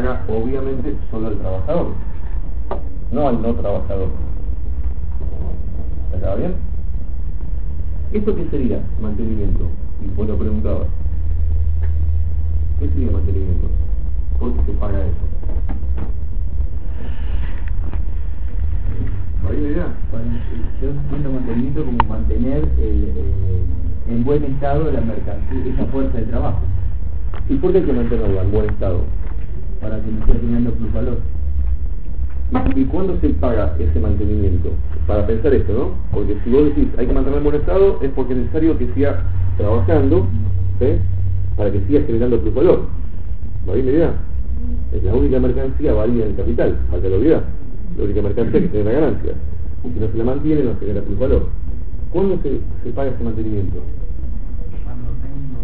paga obviamente solo al trabajador, no al no trabajador. ¿Se acaba bien? ¿Esto qué sería? Mantenimiento. Y vos lo preguntabas. ¿Qué sería mantenimiento? ¿Por qué se paga eso? ¿Hay una idea? Yo entiendo mantenimiento como mantener en buen estado la mercancía, esa fuerza de trabajo. ¿Y por qué hay que mantenerla en buen estado? Para que no siga teniendo plusvalor. ¿Y cuándo se paga ese mantenimiento? Para pensar esto, ¿no? Porque si vos decís hay que mantener en buen estado, es porque es necesario que siga trabajando, ¿sí? Para que siga generando plusvalor. ¿Va bien la idea? Es la única mercancía válida en el capital, para que lo olvidás. La única mercancía que genera ganancias. Y si no se la mantiene, no genera plusvalor. ¿Cuándo se paga ese mantenimiento? Cuando tengo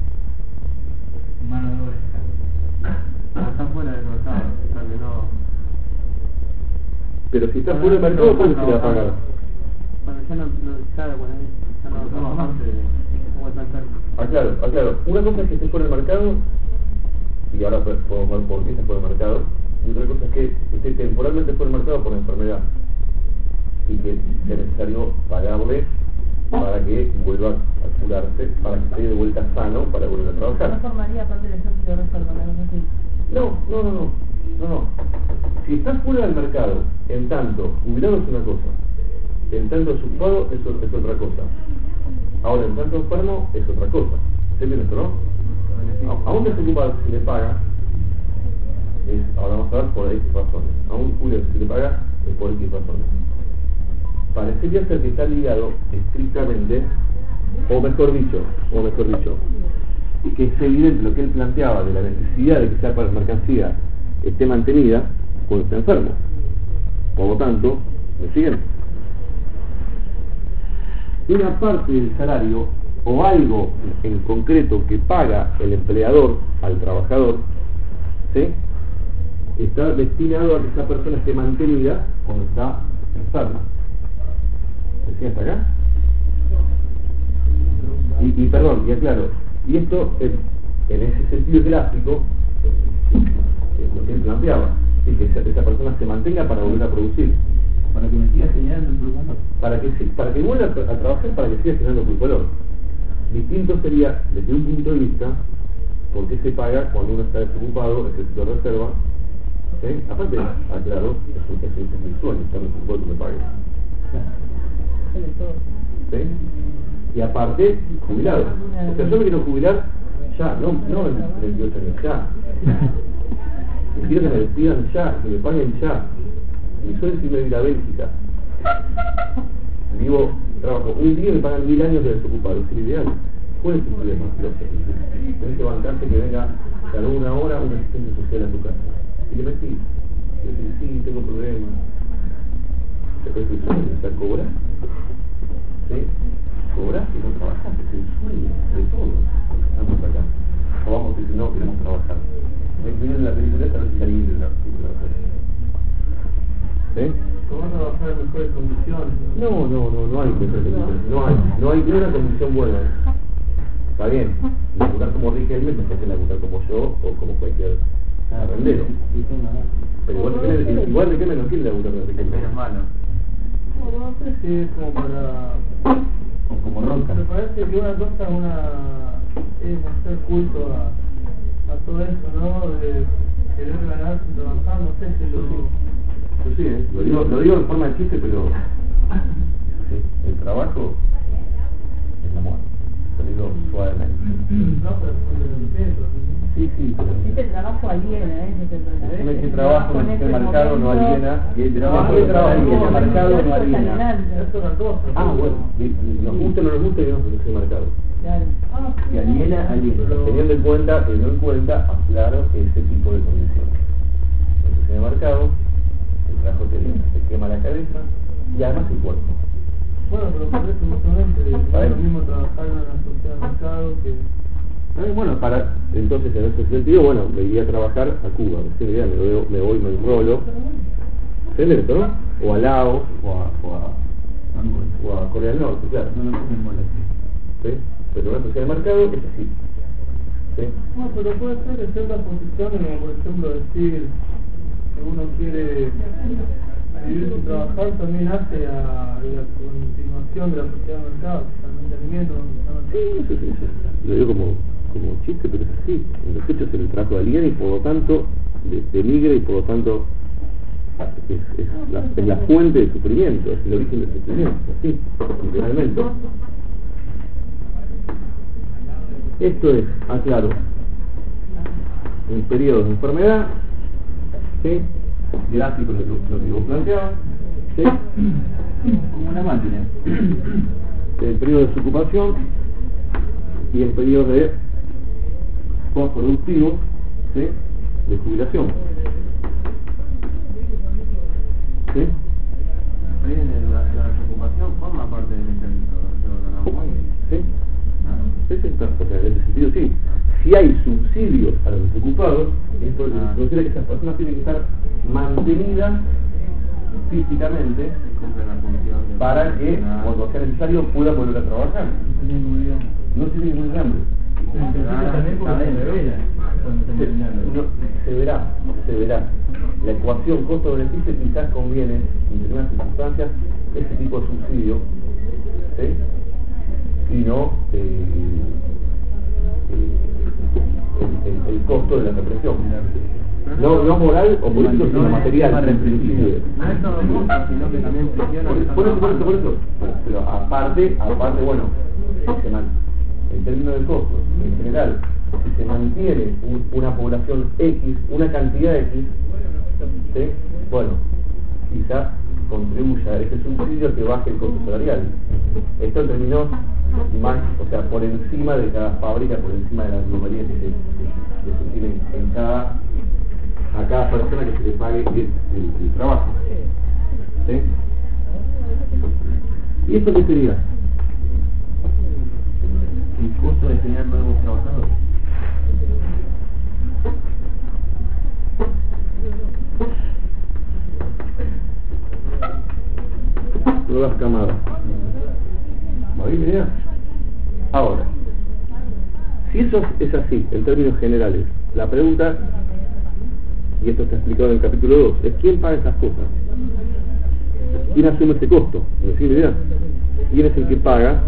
mano de obra escasa. Cuando está fuera del mercado, o sea que no. Pero si está fuera del mercado, ¿cuándo se le va a pagar? Cuando ya no sabe, cuando ya no toma parte de cómo está enfermo. Aclaro. Una cosa es que esté fuera del mercado, y ahora podemos ver por qué está fuera del mercado, y otra cosa es que esté temporalmente fuera del mercado por una enfermedad, y que sea necesario pagarle para que vuelva a curarse, para que esté de vuelta sano, para volver a trabajar. ¿No formaría parte del ejército de reserva, la cosa así? No. Si estás fuera del mercado, en tanto jubilado es una cosa, en tanto desocupado es otra cosa. Ahora, en tanto enfermo es otra cosa. ¿Se entiende esto, no? A un desocupado se le paga, ahora vamos a ver por X razones. A un jubilado se le paga es por X razones. Parecería ser que está ligado estrictamente, o mejor dicho, que es evidente lo que él planteaba de la necesidad de que esa mercancía esté mantenida cuando está enfermo. Por lo tanto, ¿me siguen? Una parte del salario o algo en concreto que paga el empleador al trabajador, ¿sí?, está destinado a que esa persona esté mantenida cuando está enferma. ¿Me siguen hasta acá? Y aclaro, y esto en ese sentido gráfico es lo que él planteaba, es que esa persona se mantenga para volver a producir, Para que me siga generando el plusvalor. para que vuelva a trabajar, para que siga generando plusvalor. Distinto sería, desde un punto de vista, por qué se paga cuando uno está desocupado, ejército de reserva, ¿sí? Aparte, aclaro, es mi sueño estar desocupado que me pague. ¿Sí? Y aparte, jubilado. O sea, yo me quiero jubilar ya, no en 28 años, ya. Quiero que me despidan ya, que me paguen ya. Mi sueño es irme a ir a Bélgica. Trabajo un día y me pagan 1000 años de desocupado, es el ideal. ¿Cuál es el problema? Tenés que bancarte que venga cada una hora un asistente social a tu casa. Y le metís. Y le decís, sí, tengo problemas. ¿Te parece el sueño? O sea, cobras. ¿Sí? Cobras y no trabajas, es el sueño de todos. Estamos acá. O vamos a decir, no, queremos trabajar. Me incluyen en la película esta, a ver si salí de la película. ¿Sí? ¿Cómo trabajar en mejores condiciones? No hay mejores condiciones. No hay una condición buena. Está bien, laburar como Riquelme no es que laburar como yo o como cualquier arrendero. Pero igual Riquelme no quiere laburar de Riquelme. Es malo. No, no sé si es como para... O como Roca. Me parece que una cosa es hacer culto a todo eso, ¿no? De querer ganarse trabajando, no sé si Yo sí, lo digo en forma de chiste, pero sí, el trabajo es la muerte. Lo digo suavemente. No, pero Sí, pero... Este trabajo aliena, Decime qué trabajo en el mercado no aliena. Y el trabajo en el mercado no aliena. es otra cosa. Bueno, nos gusta o no nos gusta, digamos, porque soy marcado. Claro. Y aliena. Teniendo en cuenta, aclaro ese tipo de condiciones. Entonces, en el mercado, el trabajo te quema la cabeza y además el cuerpo. Bueno, pero por eso justamente es lo mismo trabajar en una sociedad de mercado que... Entonces en ese sentido, me iría a trabajar a Cuba, me voy, me enrolo, ¿entendés, no? O a Laos, o a Corea del Norte, claro. No me molesta. ¿Sí? Pero una sociedad de mercado es así. ¿sí? No, pero puede ser de ciertas posiciones, como por ejemplo decir que uno quiere vivir sin trabajar, también hace a la continuación de la sociedad de mercado, al mantenimiento. Sí. Lo digo como chiste, pero es así. En los hechos el trabajo aliena y por lo tanto denigra y por lo tanto es la fuente del sufrimiento, es el origen del sufrimiento, así, literalmente. Esto es, aclaro, en periodos de enfermedad, ¿sí? Gráfico lo que vos planteabas, ¿sí? Como una máquina. En periodos de desocupación y en periodos de postproductivos, ¿sí? De jubilación. ¿Sí? Bien, la desocupación forma parte del ejército. ¿Sí? Sí, claro, o sea, en ese sentido sí. Si hay subsidios a los desocupados, es porque se considera que esas personas tienen que estar mantenidas físicamente para que cuando sea necesario puedan volver a trabajar. No tienen ningún hambre. Se verá. La ecuación costo-beneficio quizás conviene en determinadas circunstancias ese tipo de subsidio, ¿sí? Y no el costo de la represión. No moral o político, sino material. Sino que también presiona. Por eso. Pero aparte, bueno, en términos de costos, en general, si se mantiene una población X, una cantidad X, ¿sí? Bueno, quizás contribuya a ese subsidio que baje el costo salarial. Esto en términos más, o sea, por encima de cada fábrica, por encima de las globalidades que se tienen a cada persona que se le pague el trabajo. ¿Sí? ¿Y esto qué sería? El costo de generar nuevos trabajadores. Nuevas camadas. ¿Va bien, idea? Ahora, si eso es así, en términos generales, la pregunta, y esto está explicado en el capítulo 2, es ¿quién paga esas cosas? ¿Quién asume ese costo? ¿No tiene idea? ¿Quién es el que paga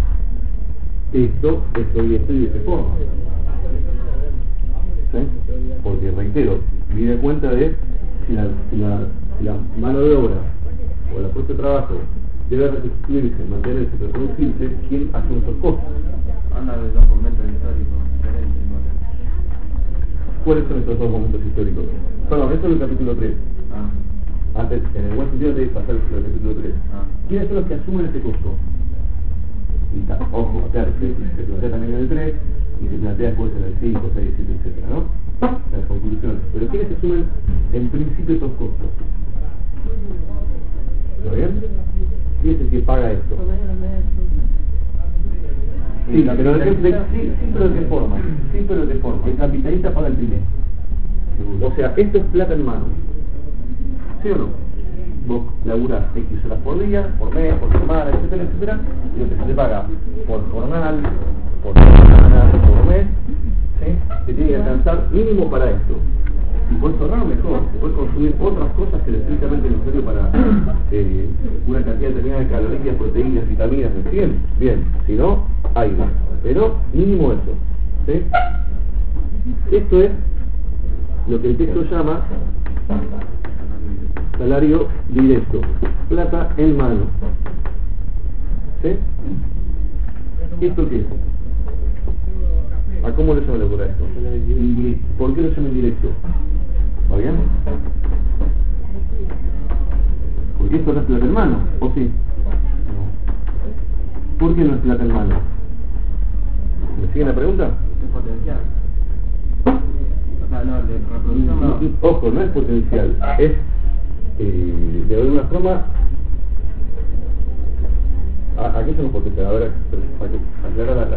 esto y de qué forma? ¿Sí? Porque, reitero, me da cuenta de si la mano de obra o la fuerza de trabajo debe restituirse, mantenerse, reproducirse, ¿quién asume esos costos? Habla de dos momentos históricos diferentes. ¿Cuáles son estos dos momentos históricos? Perdón, esto es el capítulo 3. Antes, en el buen sentido, de pasar el capítulo 3. ¿Quiénes son los que asumen ese costo? Y está, ojo, claro, se plantea también en el 3 y se plantea después en el 5, 6, 7, etc., ¿no? Las conclusiones. Pero ¿quiénes asumen en principio estos costos? ¿Está bien? ¿Quién es el que paga esto? Sí, pero ¿de qué forma? Sí, pero ¿de qué forma? El capitalista paga el primero. O sea, esto es plata en mano. ¿Sí o no? Vos laburás X horas por día, por mes, por semana, etcétera, y lo que se te paga por jornal, por semana, por mes, ¿sí? Te tiene que alcanzar mínimo para esto. Si puedes ahorrar, mejor. Puedes consumir otras cosas que es estrictamente necesario para una cantidad determinada de calorías, proteínas, vitaminas, ¿me siguen? Bien. Si no, aire. Pero mínimo eso. ¿Sí? Esto es lo que el texto llama salario directo. Plata en mano. ¿Sí? ¿Esto qué es? ¿A cómo le llaman por esto? Indirecto. ¿Por qué lo llaman indirecto? ¿Va bien? Porque esto no es plata en mano, ¿o sí? ¿Por qué no es plata en mano? ¿Me siguen la pregunta? Es potencial. O sea, no, de reproducción no. Ojo, no es potencial, es de alguna forma. Aquí se nos potencial, ahora aclarar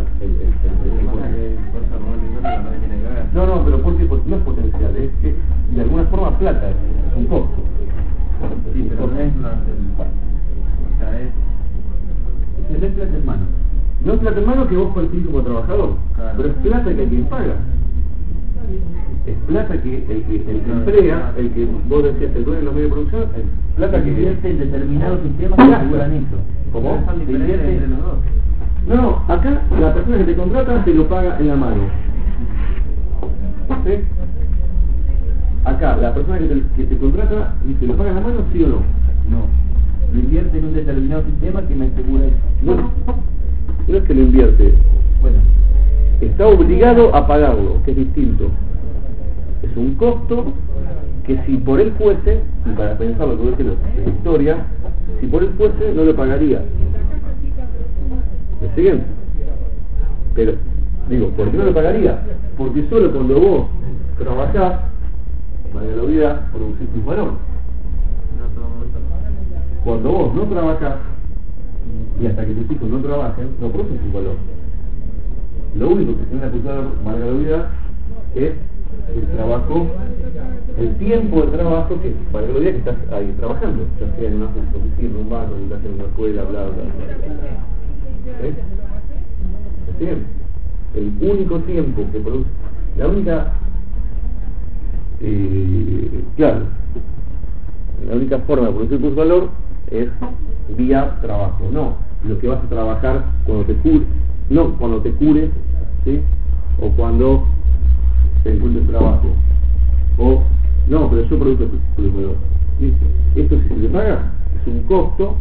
no, pero porque no es potencial, es que de alguna forma plata es un costo. Sí, pero no es o sea, es Se le plata en mano. No es plata en mano que vos percibís como trabajador, Claro. pero es plata que el que paga. Es plata que el que emplea, el que vos decías, el dueño de los medios de producción, es plata que... invierte en determinados sistemas que aseguran eso. ¿Cómo? Son diferentes entre los dos. No, acá la persona que te contrata te lo paga en la mano. ¿Sí? Acá, la persona que te contrata, ¿te lo paga en la mano, sí o no? No. Lo invierte en un determinado sistema que me asegura eso. No es que lo invierte. Bueno, Está obligado a pagarlo, que es distinto. Es un costo que si por él fuese, y para pensar lo que voy a decir en la historia, si por él fuese, no lo pagaría. ¿Me siguen? Pero, digo, ¿por qué no lo pagaría? Porque solo cuando vos trabajás, valga la vida, producís un valor. No todo momento. Cuando vos no trabajás, y hasta que tus hijos no trabajen, no produces un valor. Lo único que tiene la valga la vida, es el trabajo, el tiempo de trabajo que valga la vida que estás ahí trabajando, ya sea en una oficina, en un banco, en una escuela, bla, bla, bla. ¿Sí? ¿Sí? El único tiempo que produce, la única, claro, la única forma de producir tu valor es vía trabajo, no lo que vas a trabajar cuando te cures, no cuando te cures, ¿sí? O cuando te encuentres trabajo, o no, pero yo produzco tu valor. ¿Listo? Esto si se te paga es un costo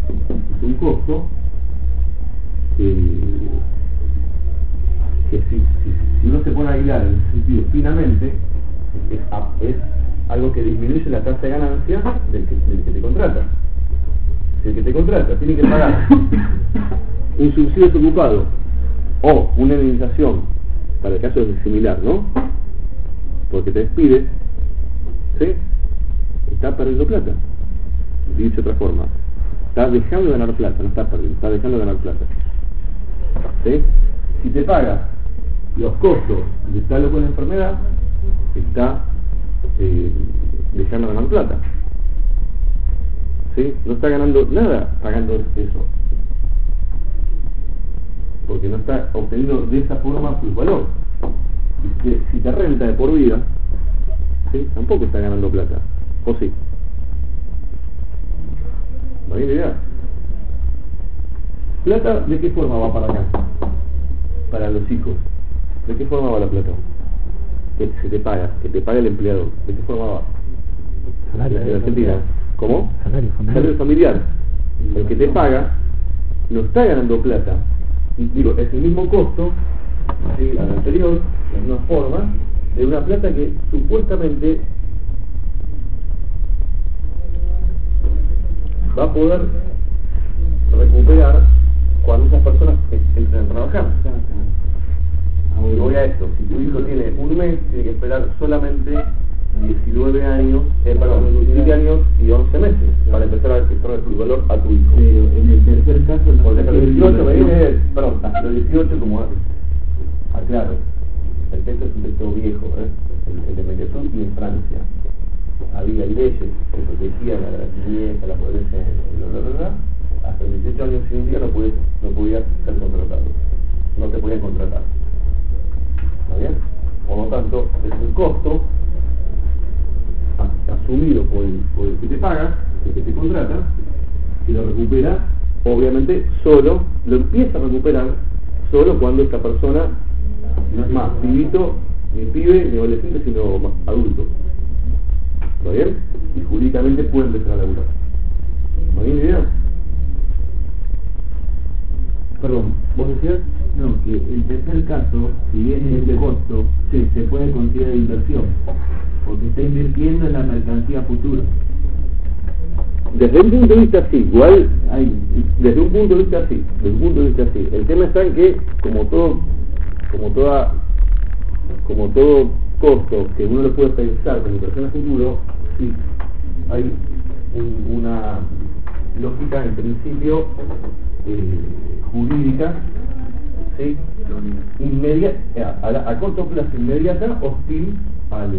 que si uno se pone a hilar en ese sentido finamente, es algo que disminuye la tasa de ganancia del que te contrata. Si el que te contrata tiene que pagar un subsidio desocupado o una indemnización, para el caso es similar, ¿no? Porque te despides, ¿sí? Estás perdiendo plata. Dicho de otra forma, estás dejando de ganar plata, no estás perdiendo, estás dejando de ganar plata. ¿Sí? Si te pagas los costos de estar loco en la enfermedad, está dejando de ganar plata. ¿Sí? No está ganando nada pagando eso, porque no está obteniendo de esa forma su valor. Y si te renta de por vida, ¿sí? Tampoco está ganando plata, ¿o sí? ¿No hay idea? ¿Plata de qué forma va para acá? Para los hijos. ¿De qué forma va la plata? Que se te paga, que te paga el empleador. ¿De qué forma va? En Argentina. ¿Cómo? Salario familiar. El que te paga no está ganando plata. Y digo, es el mismo costo, ¿sí? Al anterior, la misma forma, de una plata que supuestamente va a poder recuperar cuando esas personas entren a trabajar. Y voy a esto, si tu hijo tiene un mes, tiene que esperar solamente 17 años y 11 meses para empezar a extraer tu valor a tu hijo. pero en el tercer caso no. Porque hasta los 18 hasta los 18 como aclaro, el texto es un texto viejo, el de Mediasur y en Francia. Había leyes que protegían a la niñez, a la pobreza, hasta los 18 años y un día no podías ser contratado, no te podían contratar. ¿Está bien? Por lo tanto, es un costo asumido por el que te paga, el que te contrata, y lo recupera, obviamente solo, lo empieza a recuperar solo cuando esta persona no es más pibito, ni pibe, ni adolescente, sino más adulto. ¿Está bien? Y jurídicamente puede empezar a laburar. ¿No hay idea? Perdón, ¿vos decías? No, que el tercer caso, si bien es un costo, Sí. se puede considerar inversión, porque está invirtiendo en la mercancía futura. Desde un punto de vista sí, igual desde un punto de vista sí, El tema está en que como todo costo que uno lo puede pensar como inversión a futuro, sí, hay una lógica en principio jurídica, sí, a corto plazo inmediata, hostil al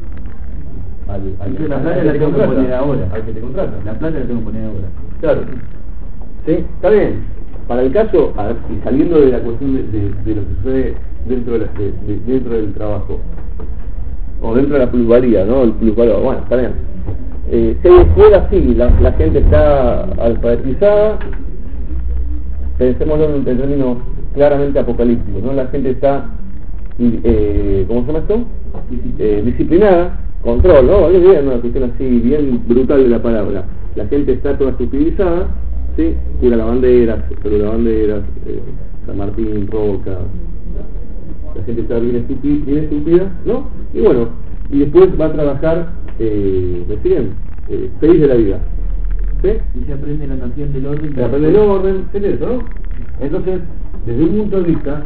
Yo la plata la tengo que poner ahora. al que te contrata. La plata la tengo que poner ahora. Claro. ¿Sí? Está bien. para el caso, y saliendo de la cuestión de lo que sucede dentro del trabajo, o dentro de la plusvalía, ¿no? El plusvalor, bueno, está bien. Si hay escuelas, sí, la gente está alfabetizada, pensémoslo en términos claramente apocalípticos, ¿no? La gente está, ¿cómo se llama esto? Disciplinada, control, ¿no? Una cuestión así bien brutal de la palabra. La gente está toda estupidizada, ¿sí? Cura lavanderas, San Martín, Roca, la gente está bien estúpida, ¿no? Y bueno, y después va a trabajar, ¿me siguen? Feliz de la vida, ¿sí? Y se aprende la noción del orden. Se aprende el orden, ¿es eso, no? Entonces, desde un punto de vista,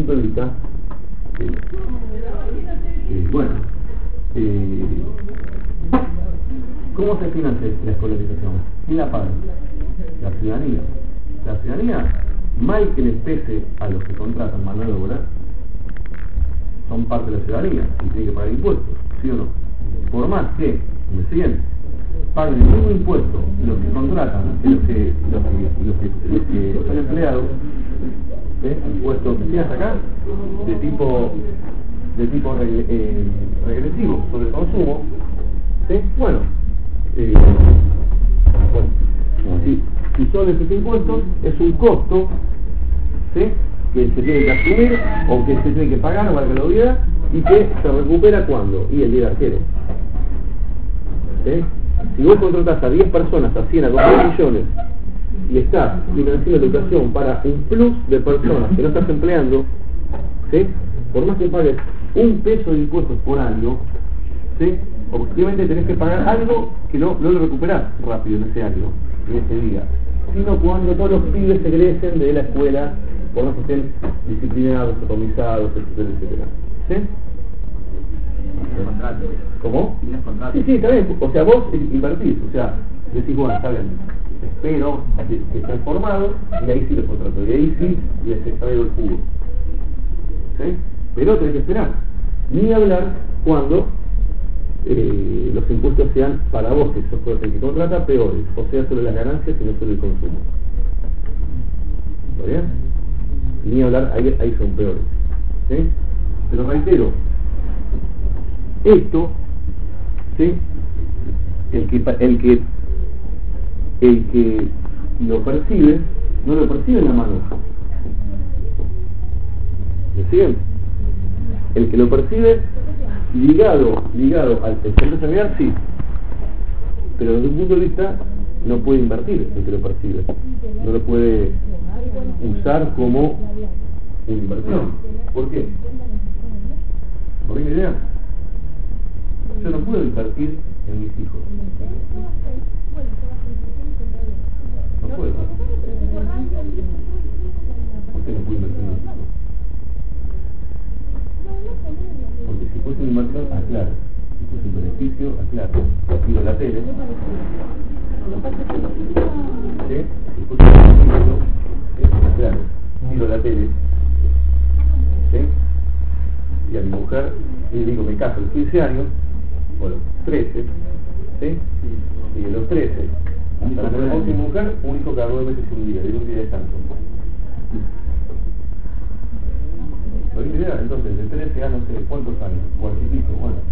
bueno, ¿cómo se financia la escolarización? ¿Quién la paga? La ciudadanía. La ciudadanía, mal que les pese a los que contratan mano de obra, son parte de la ciudadanía y tienen que pagar impuestos, ¿sí o no? Por más que, ¿me siguen? Paguen el mismo impuesto los que contratan, los que son empleados, impuestos que tienes acá, de tipo regresivo sobre el consumo, ¿sí? Bueno, si son esos impuestos, es un costo, ¿sí? Que se tiene que asumir o que se tiene que pagar, para que lo diga, y que se recupera ¿cuándo? Y el día de arquero. ¿Sí? Si vos contratás a 10 personas, a 100, a 2 millones, y estás financiando educación para un plus de personas que no estás empleando, ¿sí? Por más que pagues $1 de impuestos por año, ¿sí? Objetivamente tenés que pagar algo que no lo recuperás rápido en ese año, en ese día, sino cuando todos los pibes egresen de la escuela, por más que estén disciplinados, atomizados, etcétera. ¿Sí? ¿Cómo? Sí, está bien. O sea, vos invertís, o sea, decís, bueno, está bien, espero que estén formados, y ahí sí los contrato, y ahí sí les extraigo el jugo. ¿Sí? Pero tenés que esperar. Ni hablar cuando los impuestos sean para vos, que sos el que contrata, peores, o sea, solo las ganancias y no solo el consumo. ¿Está bien? Ni hablar, ahí son peores. ¿Sí? Pero reitero, esto, ¿sí? El que lo percibe, no lo percibe en la mano. ¿Me siguen? El que lo percibe ligado al centro familiar, sí, pero desde un punto de vista no puede invertir el que lo percibe, no lo puede usar como una inversión. ¿Por qué? ¿Por qué idea? Yo no puedo invertir en mis hijos. No puedo. ¿Por qué no puedo invertir en mis hijos? Porque si fuese una inversión, aclaro. Si fuese un beneficio, aclaro. Tiro la tele. ¿Sí? Si fuese un beneficio, aclaro. Tiro la tele. ¿Sí? Y a mi mujer le digo, me caso a los 15 años, o a los 13, ¿sí? Y de los 13 hasta la menopausia de mi mujer, un hijo cada 9 meses y un día, de un día de descanso. ¿No hay idea? Entonces, de 13 a no sé cuántos años, 40 y pico, bueno.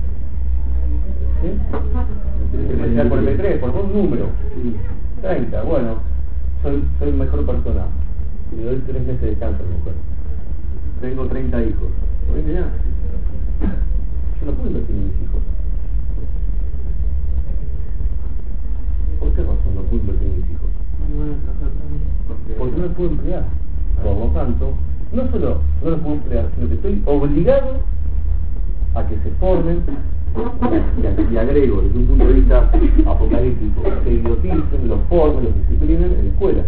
¿Sí? Sea 43, por un número. 30, bueno, soy mejor persona. Le doy 3 meses de descanso a mi mujer. Tengo 30 hijos. ¿No hay idea? Yo no puedo invertir en mis hijos. ¿Por qué razón no puedo invertir en mis hijos? Porque no los puedo emplear. Por lo tanto, no solo no los puedo emplear, sino que estoy obligado a que se formen, y agrego desde un punto de vista apocalíptico, se idioticen, los formen, los disciplinen en la escuela.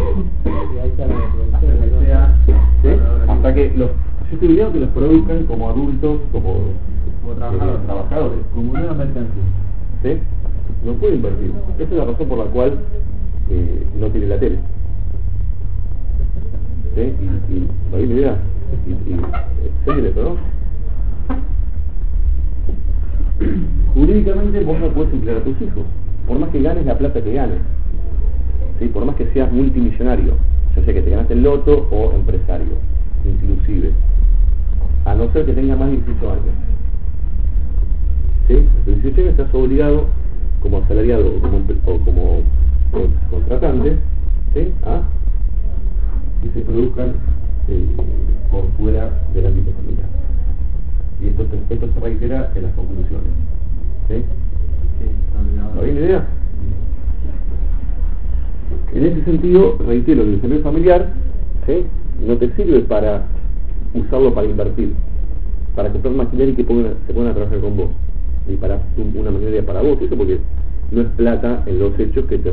Hasta que los, yo estoy obligado que los produzcan como adultos, como trabajadores, como una mercancía. ¿Sí? No puede invertir. Esa es la razón por la cual no tiene la tele. ¿Sí? Y ahí me dirá, ¿sí? ¿No? Jurídicamente vos no puedes emplear a tus hijos, por más que ganes la plata que ganes, ¿sí? Por más que seas multimillonario, ya sea que te ganaste el loto o empresario, inclusive, a no ser que tenga más de 18 años. ¿Sí? A los 18 años estás obligado, como asalariado o como contratante, ¿sí? A que se produzcan por fuera del ámbito familiar. Y esto se reitera en las conclusiones. ¿Sí? ¿Está bien la idea? En ese sentido, reitero que el desarrollo familiar, ¿sí?, no te sirve para usarlo para invertir, para comprar maquinaria y que se pongan a trabajar con vos, y para una maquinaria para vos, eso porque no es plata en los hechos que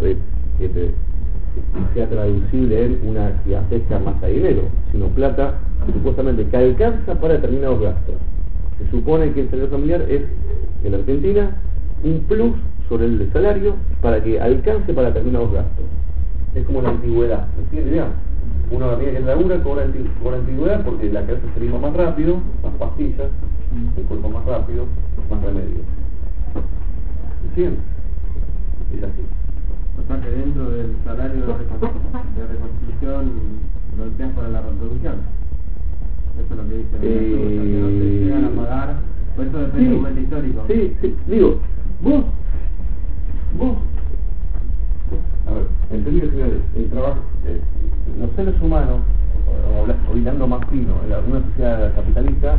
sea traducible en una gigantesca masa de dinero, sino plata supuestamente que alcanza para determinados gastos. Se supone que el salario familiar es, en Argentina, un plus sobre el salario para que alcance para determinados gastos. Es como la antigüedad, ¿entiendes? Digamos, una amiga que labura cobra antigüedad porque la cabeza se lima más rápido, más pastillas, el cuerpo más rápido, más remedio. ¿Entiendes? Es así. O sea que dentro del salario de reconstrucción lo empleas para la reproducción. Eso es lo que dice el estudio, que no te llegan a pagar. Por eso depende del momento histórico. Sí, digo, vos, a ver, en términos generales, el trabajo, los seres humanos, hablando más fino, en una sociedad capitalista,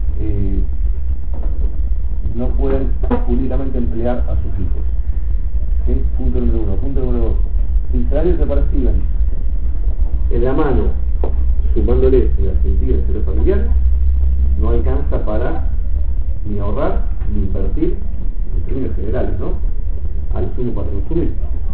no pueden públicamente emplear a sus hijos. ¿Sí? Punto número 1. Punto número 2. El salario que perciben en la mano, sumándole en Argentina el salario familiar, no alcanza para ni ahorrar ni invertir en términos generales, ¿no? Al sumo para consumir.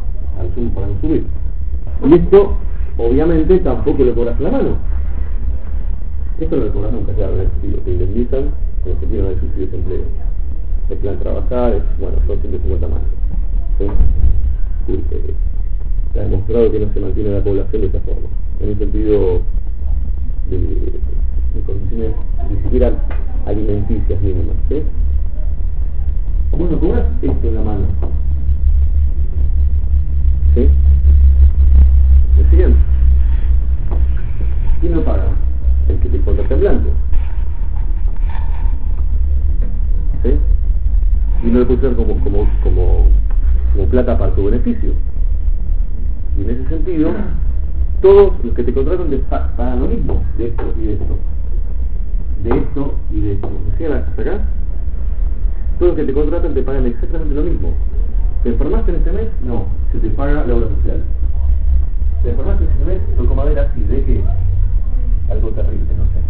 Y esto, obviamente, tampoco lo cobras en la mano. Esto no lo cobras nunca, claro, en el sentido, te indemnizan en el sentido del subsidio de desempleo. El plan trabajar, bueno, son 150 más. ¿Sí? Se ha demostrado que no se mantiene la población de esa forma. En el sentido de condiciones ni siquiera alimenticias mínimas. ¿Sí? Bueno, cobras esto en la mano. ¿Sí? ¿Me siguen? ¿Quién lo paga? El que te contrata en blanco. ¿Sí? Y no le puede ser como plata para tu beneficio. Y en ese sentido, todos los que te contratan te pagan lo mismo, de esto y de esto. De esto y de esto. ¿Me siguen hasta acá? Todos los que te contratan te pagan exactamente lo mismo. ¿Te enfermaste en este mes? No, se te paga la obra social. ¿Te enfermaste en este mes? Toco madera, sí, ¿de qué? Algo terrible, no sé.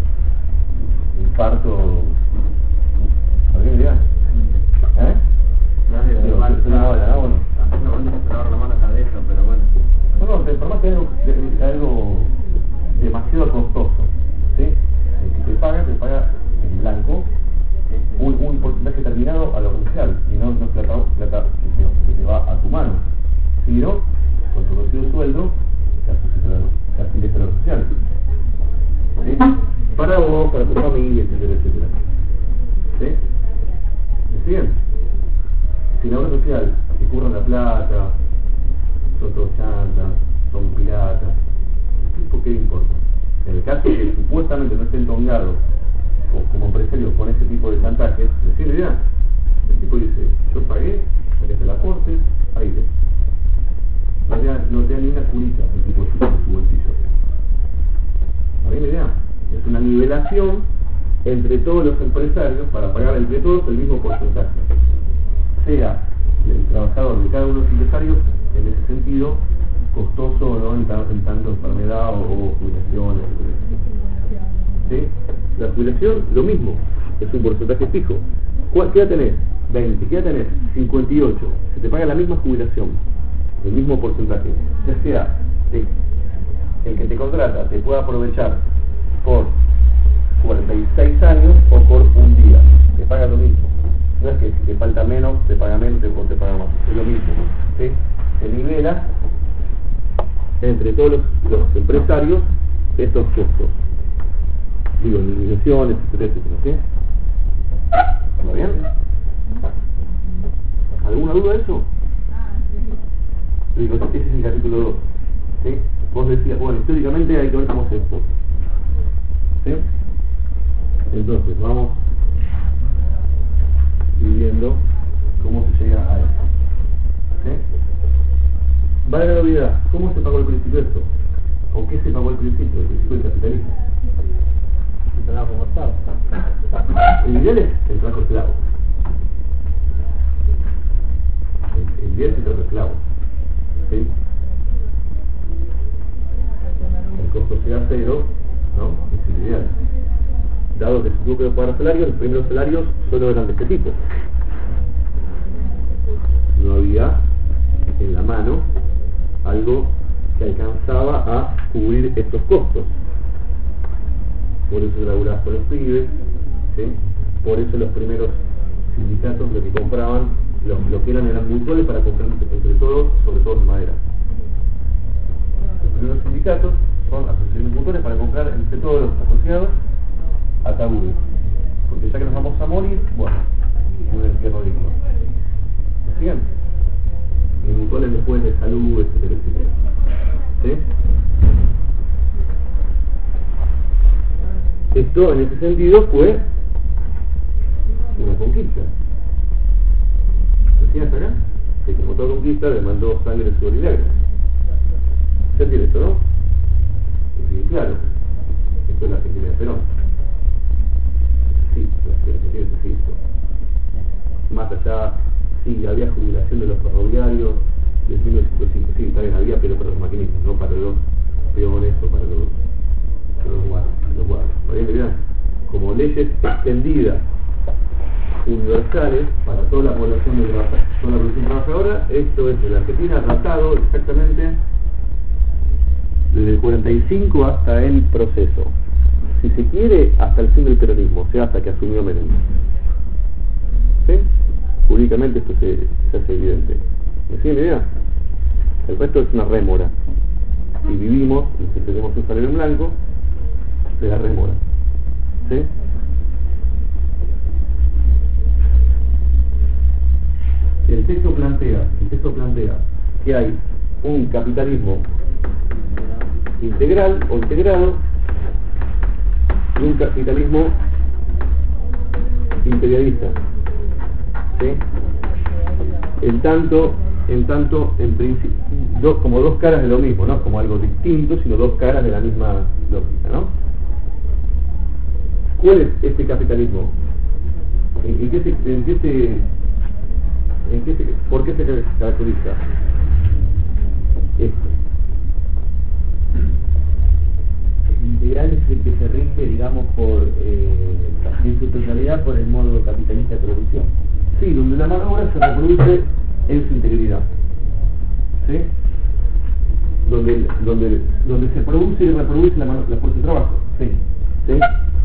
Infarto. ¿Alguien me diga? ¿Eh? Gracias, Bueno. no se lavar la mano acá de eso, pero bueno. No, te informaste de algo demasiado costoso, ¿sí? El que te paga en blanco un porcentaje determinado a lo social, y no es plata que te va a tu mano, sino con tu recibo sueldo que asciendes a lo social. ¿Sí? Para vos, para tu familia, etcétera, etcétera. ¿Sí? ¿Me siguen? Si la obra social te curran la plata, son todos chantas, son piratas, ¿por qué le importa? En el caso que supuestamente no estén tongados o como empresario con ese tipo de chantajes, decirle ya, el tipo dice, yo pagué, saqué el aporte, ahí ves. No te da ni una curita el tipo de su bolsillo. ¿Está bien la idea? Es una nivelación entre todos los empresarios para pagar entre todos el mismo porcentaje. Sea el trabajador de cada uno de los empresarios, en ese sentido, costoso o no en tanto enfermedad o jubilación. ¿Sí? La jubilación, lo mismo, es un porcentaje fijo. ¿Qué edad tenés? 20. ¿Qué edad tenés? 58. Se te paga la misma jubilación, el mismo porcentaje. Ya sea el que te contrata te puede aprovechar por 46 años o por un día. Te paga lo mismo. No es que si te falta menos, te paga menos o te paga más. Es lo mismo. ¿Sí? Se nivela entre todos los empresarios estos costos. Digo, indemnizaciones, etcétera, etcétera. ¿Sí? ¿Está bien? ¿Alguna duda de eso? Digo, ese es el capítulo 2. ¿Sí? vos decías, bueno, históricamente hay que ver cómo es esto. ¿Sí? Entonces, vamos viendo cómo se llega a esto. ¿Sí? Vale la novedad, ¿cómo se pagó el principio esto? ¿O qué se pagó al principio? El principio del capitalismo. El trabajo forzado. El ideal es el trabajo esclavo. El ideal es el trabajo esclavo. ¿Sí? El costo sea cero, ¿no? Es el ideal. Dado que se tuvo que pagar salarios, los primeros salarios solo eran de este tipo. No había en la mano algo que alcanzaba a cubrir estos costos. Por eso laburabas con los pibes, ¿sí? Por eso los primeros sindicatos lo que compraban, lo que eran mutuales para comprar entre todos, sobre todo en madera. Los primeros sindicatos son asociaciones mutuales para comprar entre todos los asociados ataúdes. Porque ya que nos vamos a morir, bueno, un entierro digno. ¿Me siguen? Y mutuales después de salud, etcétera, etcétera. ¿Sí? Esto en ese sentido fue una conquista. ¿Me siguen hasta acá? Que como toda conquista demandó sangre, sudor y lágrimas. ¿Se entiende esto, no? Sí, claro. Esto es la Argentina de Perón. Sí, la Argentina es esto. Más allá, sí, había jubilación de los ferroviarios desde 1905. Sí, está bien, había, pero para los maquinistas, no para los peones o para los guardias. ¿Bien? Como leyes extendidas universales para toda la población de toda la población trabajadora, esto es de la Argentina tratado exactamente desde el 45 hasta el proceso, si se quiere hasta el fin del peronismo, o sea hasta que asumió Menem. ¿Sí? Jurídicamente esto se hace evidente. ¿Me sigue la idea? El resto es una rémora y vivimos, los que tenemos un salario en blanco, de la rémora. ¿Sí? El texto plantea que hay un capitalismo integral o integrado y un capitalismo imperialista. ¿Sí? En tanto, en principio, como dos caras de lo mismo, no como algo distinto, sino dos caras de la misma lógica, ¿no? ¿Cuál es este capitalismo? ¿Por qué se caracteriza? Esto. El integral es el que se rige, digamos, en su totalidad por el modo capitalista de producción. Sí, donde la mano obra se reproduce en su integridad. ¿Sí? Donde se produce y reproduce la fuerza de trabajo. Sí. ¿Sí?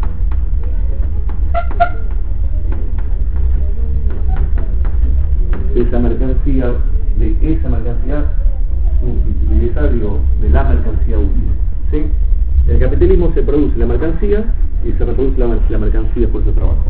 De la mercancía de la mercancía útil. ¿Sí? El capitalismo se produce la mercancía y se reproduce la mercancía por su trabajo.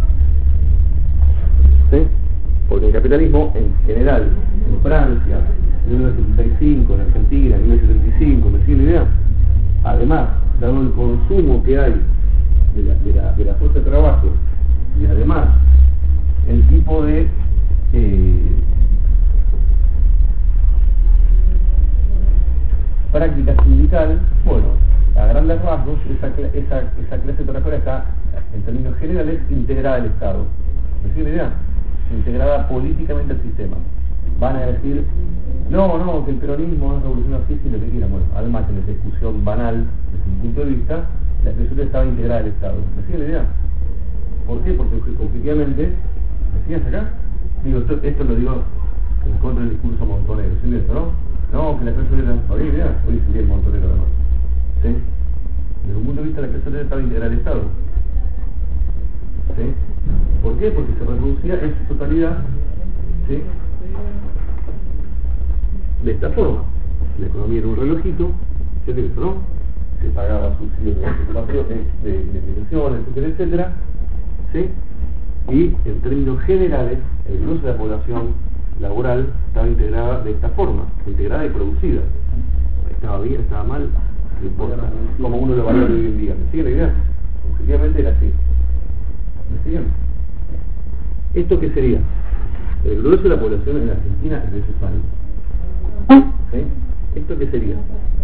¿Sí? Porque el capitalismo en general, en Francia, en 1975, en Argentina, en 1975, ¿me sigue la idea? Además, dado el consumo que hay de la fuerza de trabajo y además el tipo de práctica sindical, bueno, a grandes rasgos, esa clase trabajadora está, en términos generales, integrada al Estado. ¿Me sigue la idea? Integrada políticamente al sistema. Van a decir, no, que el peronismo es revolución así, lo que quieran. Bueno, además en esa discusión banal, desde mi punto de vista, la expresión estaba integrada al Estado. ¿Me sigue la idea? ¿Por qué? Porque objetivamente, ¿me sigues acá? Digo, esto lo digo en contra del discurso montonero, ¿sí esto, no? No, que la clase obrera, ¿no había idea? Hoy sería el montonero además. ¿Sí? Desde un punto de vista la clase obrera estaba integrada al Estado. ¿Sí? ¿Por qué? Porque se reproducía en su totalidad, ¿sí? De esta forma. La economía era un relojito, ¿sí? ¿No? Se pagaba subsidios de indemnizaciones, etcétera, etcétera, ¿sí? Y en términos generales, el grueso de la población laboral estaba integrada de esta forma, integrada y producida. estaba bien, estaba mal, no importa, como uno lo valora hoy en día. ¿Me sigue la idea? Objetivamente era así. ¿Me siguen? ¿Esto qué sería? El grueso de la población en Argentina es de esos años. ¿Sí? ¿Esto qué sería?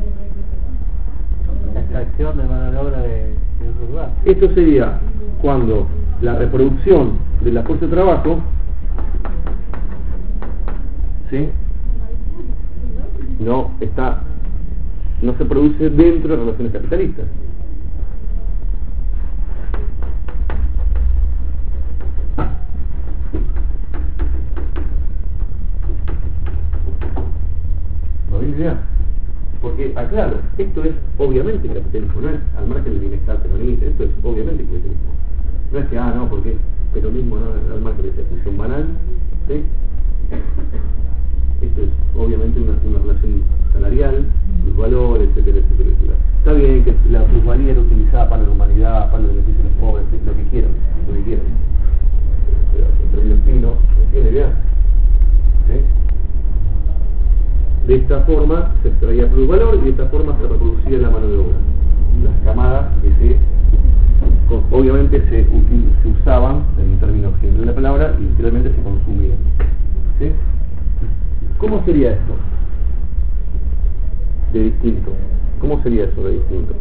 La extracción de mano de obra de rural. Esto sería cuando la reproducción de la fuerza de trabajo, ¿sí?, no se produce dentro de relaciones capitalistas. ¿No hay idea? Porque, aclaro, esto es obviamente capitalismo, no es al margen del bienestar peronista, esto es obviamente capitalismo. No es que, no, porque peronismo no al margen de esa función banal, ¿sí? Esto es obviamente una relación salarial, los valores, etcétera, etcétera, etcétera. Está bien que la plusvalía era utilizada para la humanidad, para el beneficio de los pobres, lo que quieran. Pero en términos finos, ¿me tiene idea? ¿Sí? De esta forma se extraía plusvalor y de esta forma se reproducía la mano de obra. Las camadas que obviamente se usaban en términos generales de la palabra y literalmente se consumían. ¿Sí? ¿Cómo sería esto? De distinto. ¿Cómo sería eso de distinto?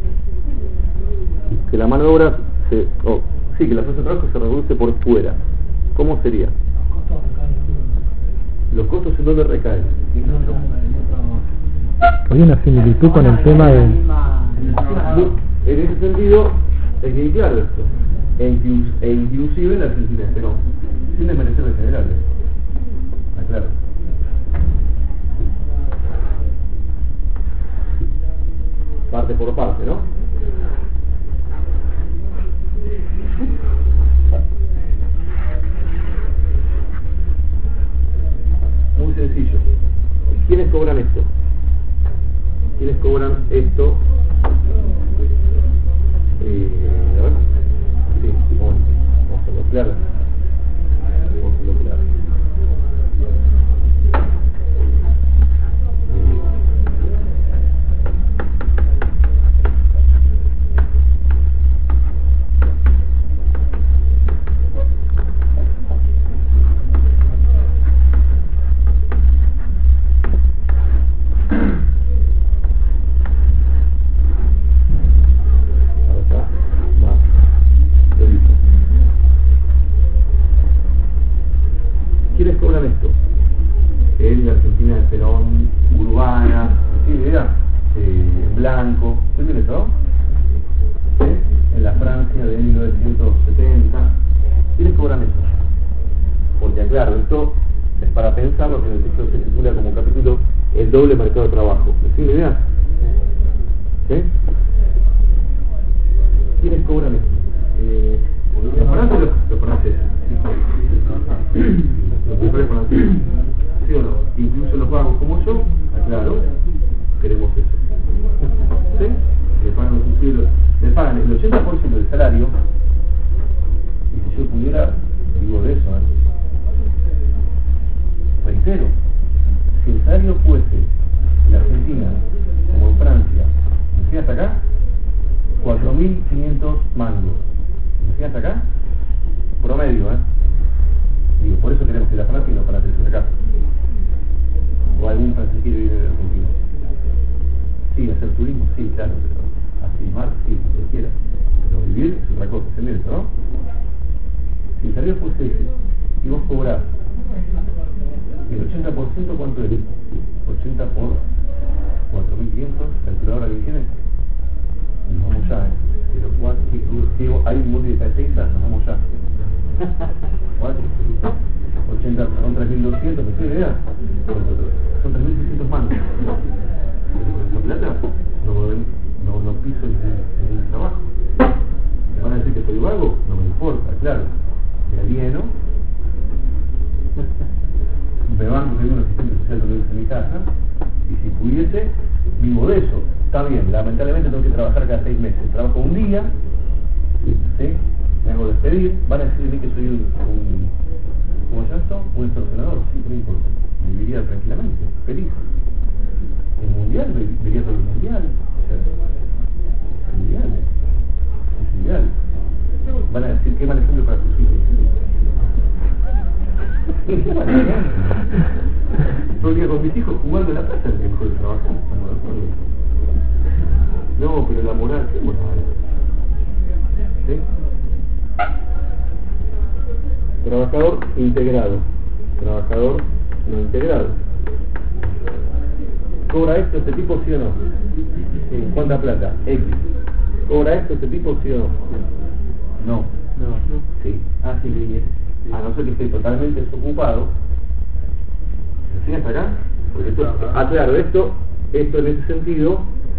Que la mano de obra que la fuerza de trabajo se reduce por fuera. ¿Cómo sería? Los costos en dónde recaen. Hay una similitud con el tema de... En ese sentido, es que claro esto. E inclusive en la Argentina, pero sin desmerecer en general. Claro. Parte por parte, ¿no? Muy sencillo. ¿Quiénes cobran esto? ¿Quiénes cobran esto? A ver. Sí, vamos a hacerlo claro. ¿Quiénes cobran esto? En la Argentina de Perón, urbana, ¿sí? En blanco, ¿entiendes eso? ¿Sí? En la Francia de 1970, ¿quiénes cobran eso? Porque claro, esto es para pensar lo que en el texto se titula como capítulo el doble mercado de trabajo. ¿Sí me idea? ¿Sí? ¿Quiénes cobran esto? Los franceses, los franceses. Los principales franceses. ¿Sí o no? Incluso los vagos como yo, claro, queremos eso. ¿Sí? Le pagan el 80% del salario, y si yo pudiera, digo de eso, reitero, si el salario fuese en la Argentina, como en Francia, ¿me siguen hasta acá? 4.500 mangos. ¿Me siguen hasta acá? Promedio, Digo, por eso queremos ir a Francia y no para hacerse acá. O algún francés quiere vivir en Argentina. Sí, hacer turismo, sí, claro, pero a filmar, sí, lo que quiera. Pero vivir es otra cosa, ¿entendés, no? Si el salario fuese ese, y vos cobrás el 80%, ¿cuánto es? 80 por 4.500, calculadora que tiene. Nos vamos ya, Pero hay un multiplica de 6, nos vamos ya. 80 son 3.200, ¿me sé idea? Son 3.600 mangos. ¿Esa plata? No piso el trabajo. ¿Me van a decir que soy vago? No me importa, claro. Me alieno. Me banco que tengo un asistente social en mi casa. Y si pudiese, vivo de eso. Está bien, lamentablemente tengo que trabajar cada 6 meses. Trabajo un día, ¿sí? Me hago despedir, van a decirme que soy ¿cómo se llama esto? Un extorsionador, sí, no importa. Viviría tranquilamente, feliz. El mundial, vería todo el mundial. Mundial. Es mundial. Van a decir qué mal ejemplo para tus hijos. ¿Qué mal ejemplo? Todo el día con mis hijos jugando en la plaza, el que mejor trabaja. No, pero la moral, ¿qué moral? ¿Sí? Trabajador integrado. Trabajador no integrado. ¿Cobra esto este tipo, sí o no? Sí. ¿Cuánta plata? X. ¿Cobra esto este tipo, sí o no? No. No. Sí. Ah, sí, sí. A no ser que esté totalmente desocupado. ¿Sí hasta acá? Porque esto, claro, esto en ese sentido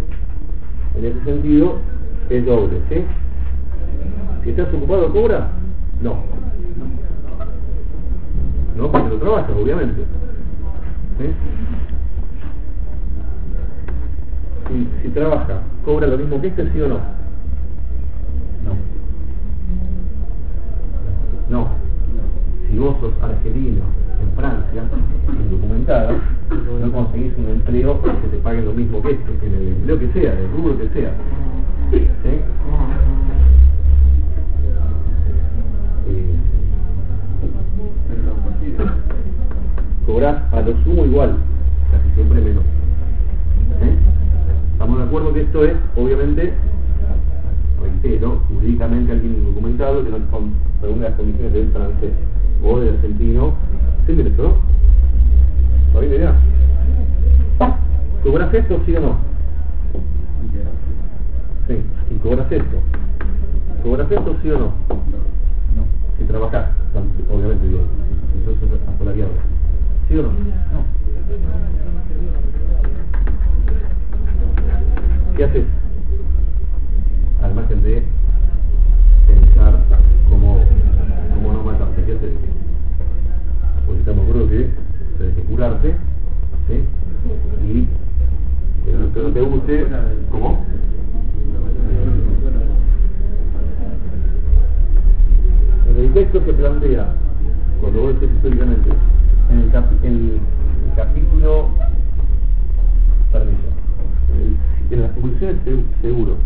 es doble, ¿sí? Si estás ocupado, ¿cobra? No. No, porque no trabajas, obviamente. ¿Sí? Si trabaja, ¿cobra lo mismo que este, sí o no? No. Si vos sos argelino en Francia, indocumentado, no conseguís un empleo que te pague lo mismo que este, en el empleo que sea, el rubro que sea. ¿Sí? Cobrás a lo sumo igual, casi siempre menos. Estamos de acuerdo que esto es, obviamente, reitero, jurídicamente alguien indocumentado que no según las condiciones del francés o del argentino, ¿sí me eso? ¿Está bien idea? ¿Cobras esto, sí o no? Sí, y cobras esto. ¿Cobras esto, sí o no? No. Si trabajás, obviamente digo, si sos asalariado. ¿Sí o no? No. ¿Qué haces? Al margen de pensar cómo no matarte, ¿qué haces? Porque estamos seguros que tenés que curarte, ¿sí? Y lo que no te guste, ¿cómo? En el texto se plantea, cuando vos estés históricamente, en el capítulo, permiso, en las conclusiones seguro,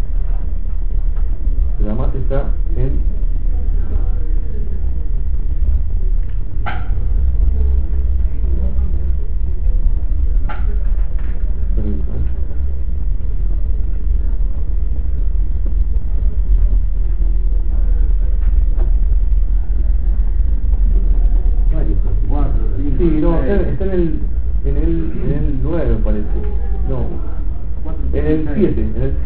la más está en sí, no, está en el 9 me parece. No. En el 7. En el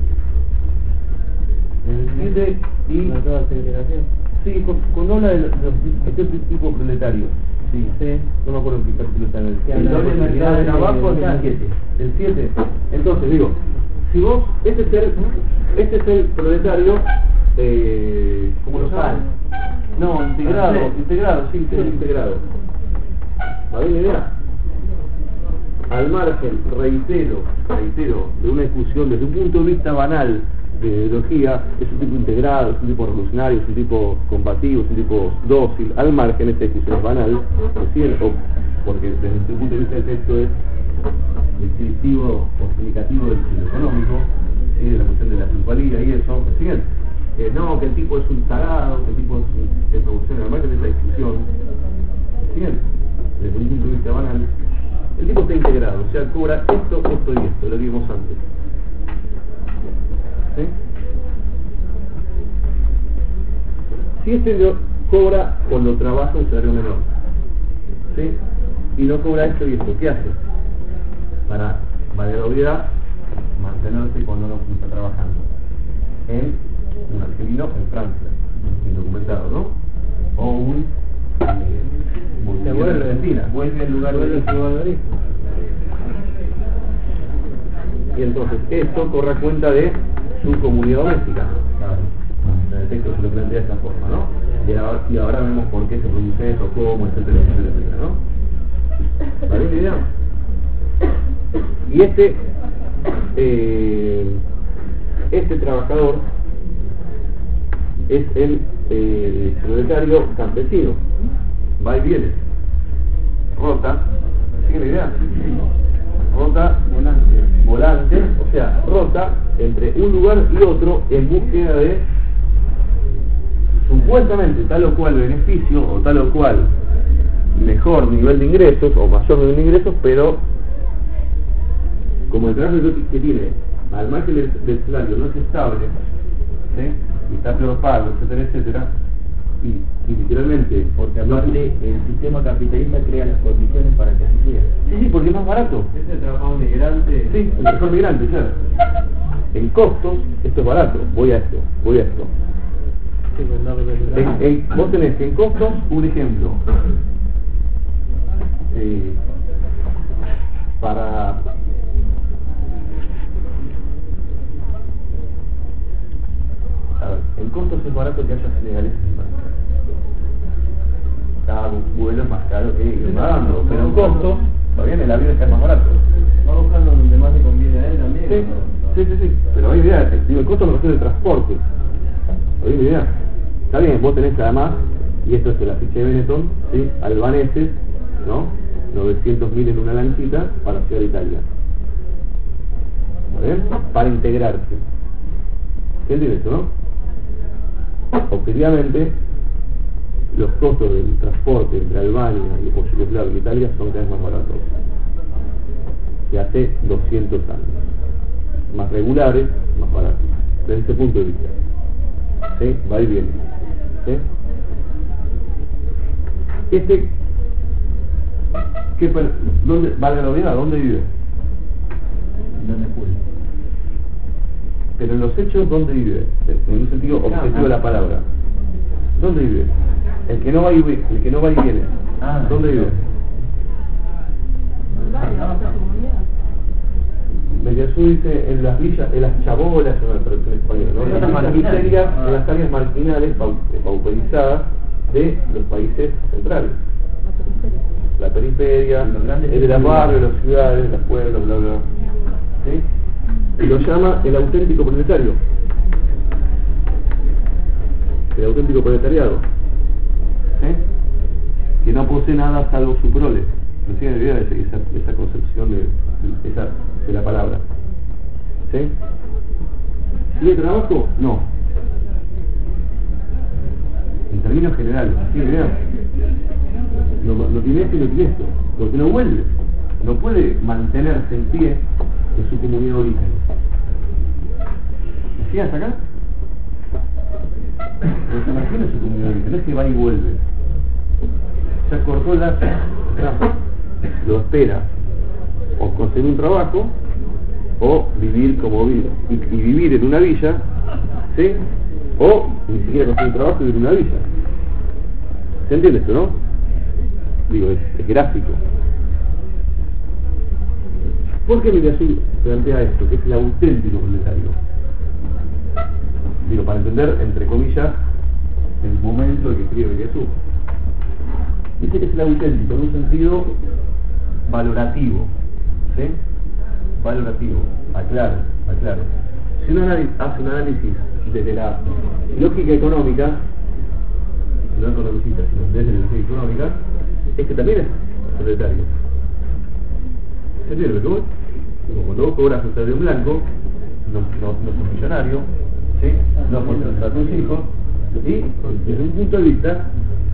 7 y... ¿La nueva segregación? Sí, con habla de este tipo proletario. Sí. No me acuerdo en qué capítulo está en el 7. El doble mercado de abajo es el 7. El 7. Entonces digo, si vos, este es el proletario, ¿cómo lo llaman? No, integrado, sí, integrado. ¿Va bien la idea? Al margen, reitero, de una discusión desde un punto de vista banal de ideología, es un tipo integrado, es un tipo revolucionario, es un tipo combativo, es un tipo dócil, al margen esta discusión es banal, porque desde el punto de vista del texto es descriptivo o explicativo del ciclo económico, ¿sí? De la cuestión de la plusvalía y eso, ¿me siguen? No, que el tipo es un tarado, que el tipo es revolucionario, al margen de esta discusión, ¿me siguen? Desde un punto de vista banal, el tipo está integrado, o sea, cobra esto y esto, lo vimos antes. ¿Sí? Si este cobra cuando trabaja un salario menor, ¿sí? Y no cobra esto y esto, ¿qué hace? Para valer la obviedad, mantenerse cuando no está trabajando. En un argelino en Francia, indocumentado, ¿no? O un vuelve a Argentina, vuelve al lugar de origen. Y entonces esto corre a cuenta de su comunidad doméstica. Claro. En el texto se lo plantea de esta forma, ¿no? Y ahora vemos por qué se produce eso, cómo, etcétera, ¿no? ¿Está bien la idea? Y este trabajador es el proletario campesino. Va y viene. Rota. ¿Sigue la idea? Rota volante, o sea, rota entre un lugar y otro en búsqueda de supuestamente tal o cual beneficio o tal o cual mejor nivel de ingresos o mayor nivel de ingresos, pero como el trabajo que tiene al margen del salario no es estable, ¿sí? Y está peor pago, etcétera, etcétera, y literalmente porque aparte el sistema capitalista crea las condiciones para que así sea. sí, porque es más barato. Ese trabajo migrante. Sí, el mejor migrante, claro. En costos, esto es barato, voy a esto. Sí, con la verdad. Vos tenés que en costos, un ejemplo, para a ver, en costos es barato que haya senegaleses en Panamá. Cada vuelo es más caro que ir nadando, pero en costos, todavía en el avión es más barato. Va buscando donde más le conviene a él también. Sí, pero hoy en día, digo, el costo me refiero al transporte. Hoy en día, está bien, vos tenés además, y esto es de la ficha de Benetton, ¿sí? Albaneses, ¿no? 900.000 en una lanchita para Ciudad de Italia. ¿Está bien? Para integrarse. ¿Qué entiendes eso, no? Objetivamente, los costos del transporte entre Albania y Yugoslavia y Italia son cada vez más baratos que hace 200 años. Más regulares, más baratos. Desde ese punto de vista. ¿Sí? Va y viene. ¿Sí? ¿Dónde, valga la obviedad, dónde vive? ¿Dónde fue? Pero en los hechos, ¿dónde vive? En un sentido objetivo de la palabra. ¿Dónde vive? El que no va y viene. ¿Dónde vive? Mediasur dice en las villas, en las chabolas, pero en español, ¿no? En las áreas marginales, pauperizadas de los países centrales. La periferia, el de las barrios, las ciudades, los pueblos, bla, bla. ¿Sí? Y lo llama el auténtico proletario. El auténtico proletariado. ¿Sí? Que no posee nada salvo su prole. No tiene idea de esa concepción de la palabra. ¿Sí? ¿Tiene trabajo? No. En términos generales, ¿tiene idea? No tiene esto y no tiene esto. Porque no vuelve. No puede mantenerse en pie en su comunidad de origen. ¿Me sigas acá? Pero se mantiene en su comunidad de origen, no es que va y vuelve. Ya cortó el lazo, lo espera o conseguir un trabajo o vivir como vive y vivir en una villa, ¿sí? O ni siquiera conseguir un trabajo y vivir en una villa. ¿Se entiende esto, no? Digo, es gráfico. ¿Por qué Mediasur plantea esto? Que es el auténtico proletario. Digo, para entender, entre comillas, el momento en que escribe Mediasur. Dice que es el auténtico en un sentido valorativo. ¿Sí? Valorativo. Aclaro. Si uno hace un análisis desde la lógica económica, no economicista, sino desde la lógica económica, es que también es proletario. ¿Se entiende lo que voy? Como cuando vos cobras un salario en blanco, no sos millonario, ¿sí? No puedes tratar a tus hijos, y desde un punto de vista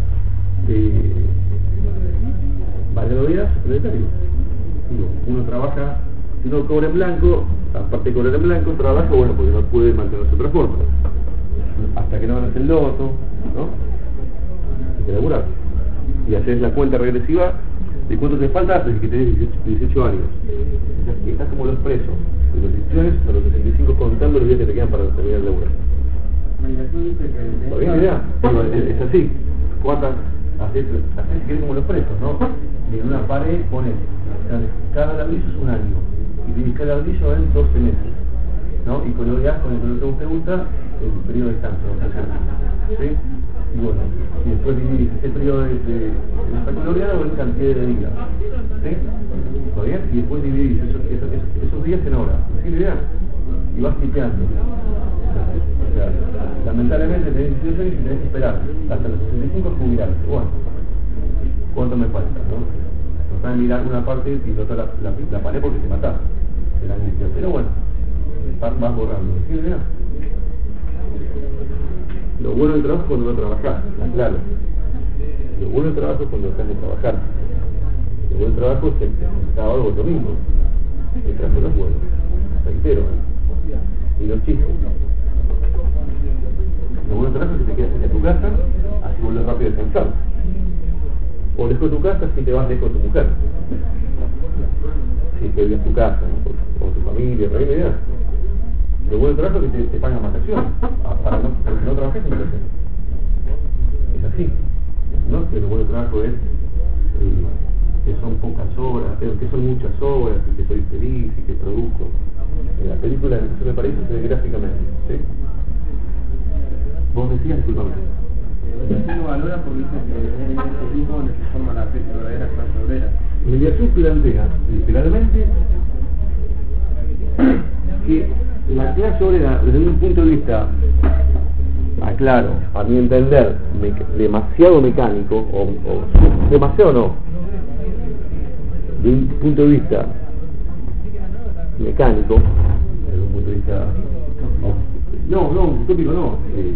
valoridad proletario. Digo, uno trabaja, si uno cobra en blanco, aparte de cobrar en blanco, trabaja, bueno, porque no puede mantenerse de otra forma. Hasta que no ganas el loto, ¿no? Hay que laburar. Y haces la cuenta regresiva de cuánto te falta desde que tenés 18 años. O sea, estás como los presos, de los 18 a los 65 contando los días que te quedan para terminar el laburo. ¿Está bien, idea? Es así. ¿Cuántas? Así que como los presos, ¿no? Y en una pared pones, cada ladrillo es un año, y dividís cada ladrillo en 12 meses, ¿no? Y coloreás con el color que a vos te gusta el periodo de descanso, ¿sí? Y bueno, y después dividís ese periodo de está coloreado en cantidad de días, ¿sí? ¿Está bien? Y después dividís esos días en horas, ¿sí? ¿Idea? Y vas tipeando. O sea, lamentablemente tenés 18 años y tenés que esperar hasta los 65 a jubilarte. Bueno, ¿cuánto me falta, no? está en mirar una parte y la otra la paré porque te matás de la angustia. Pero bueno, vas borrando. ¿Sí, verdad? Lo bueno del trabajo es cuando no trabajás, claro. Lo bueno del trabajo es cuando dejas de trabajar. Lo bueno del trabajo es el sábado o el domingo. El trabajo no es bueno. Reitero, y los chistes. Lo bueno del trabajo es que te quedas en tu casa, así vuelves rápido a descansar. O lejos de tu casa si te vas lejos de tu mujer. Si te vives tu casa, ¿no? O tu familia, por ahí me dirás. Lo bueno del trabajo es que te pagan vacaciones, porque no trabajas en vacaciones. Es así, ¿no? Que lo bueno del trabajo es que son pocas horas, que son muchas horas, y que soy feliz y que produzco. La película de Jesús de París se ve gráficamente, ¿sí? Vos decías, disculpame. Usted lo valora porque dice que en este grupo donde se forma la verdadera clase obrera. Mediación plantea literalmente que la clase obrera, desde un punto de vista, aclaro, a mi entender, demasiado mecánico, o demasiado no, de un punto de vista mecánico, desde un punto de vista, utópico no,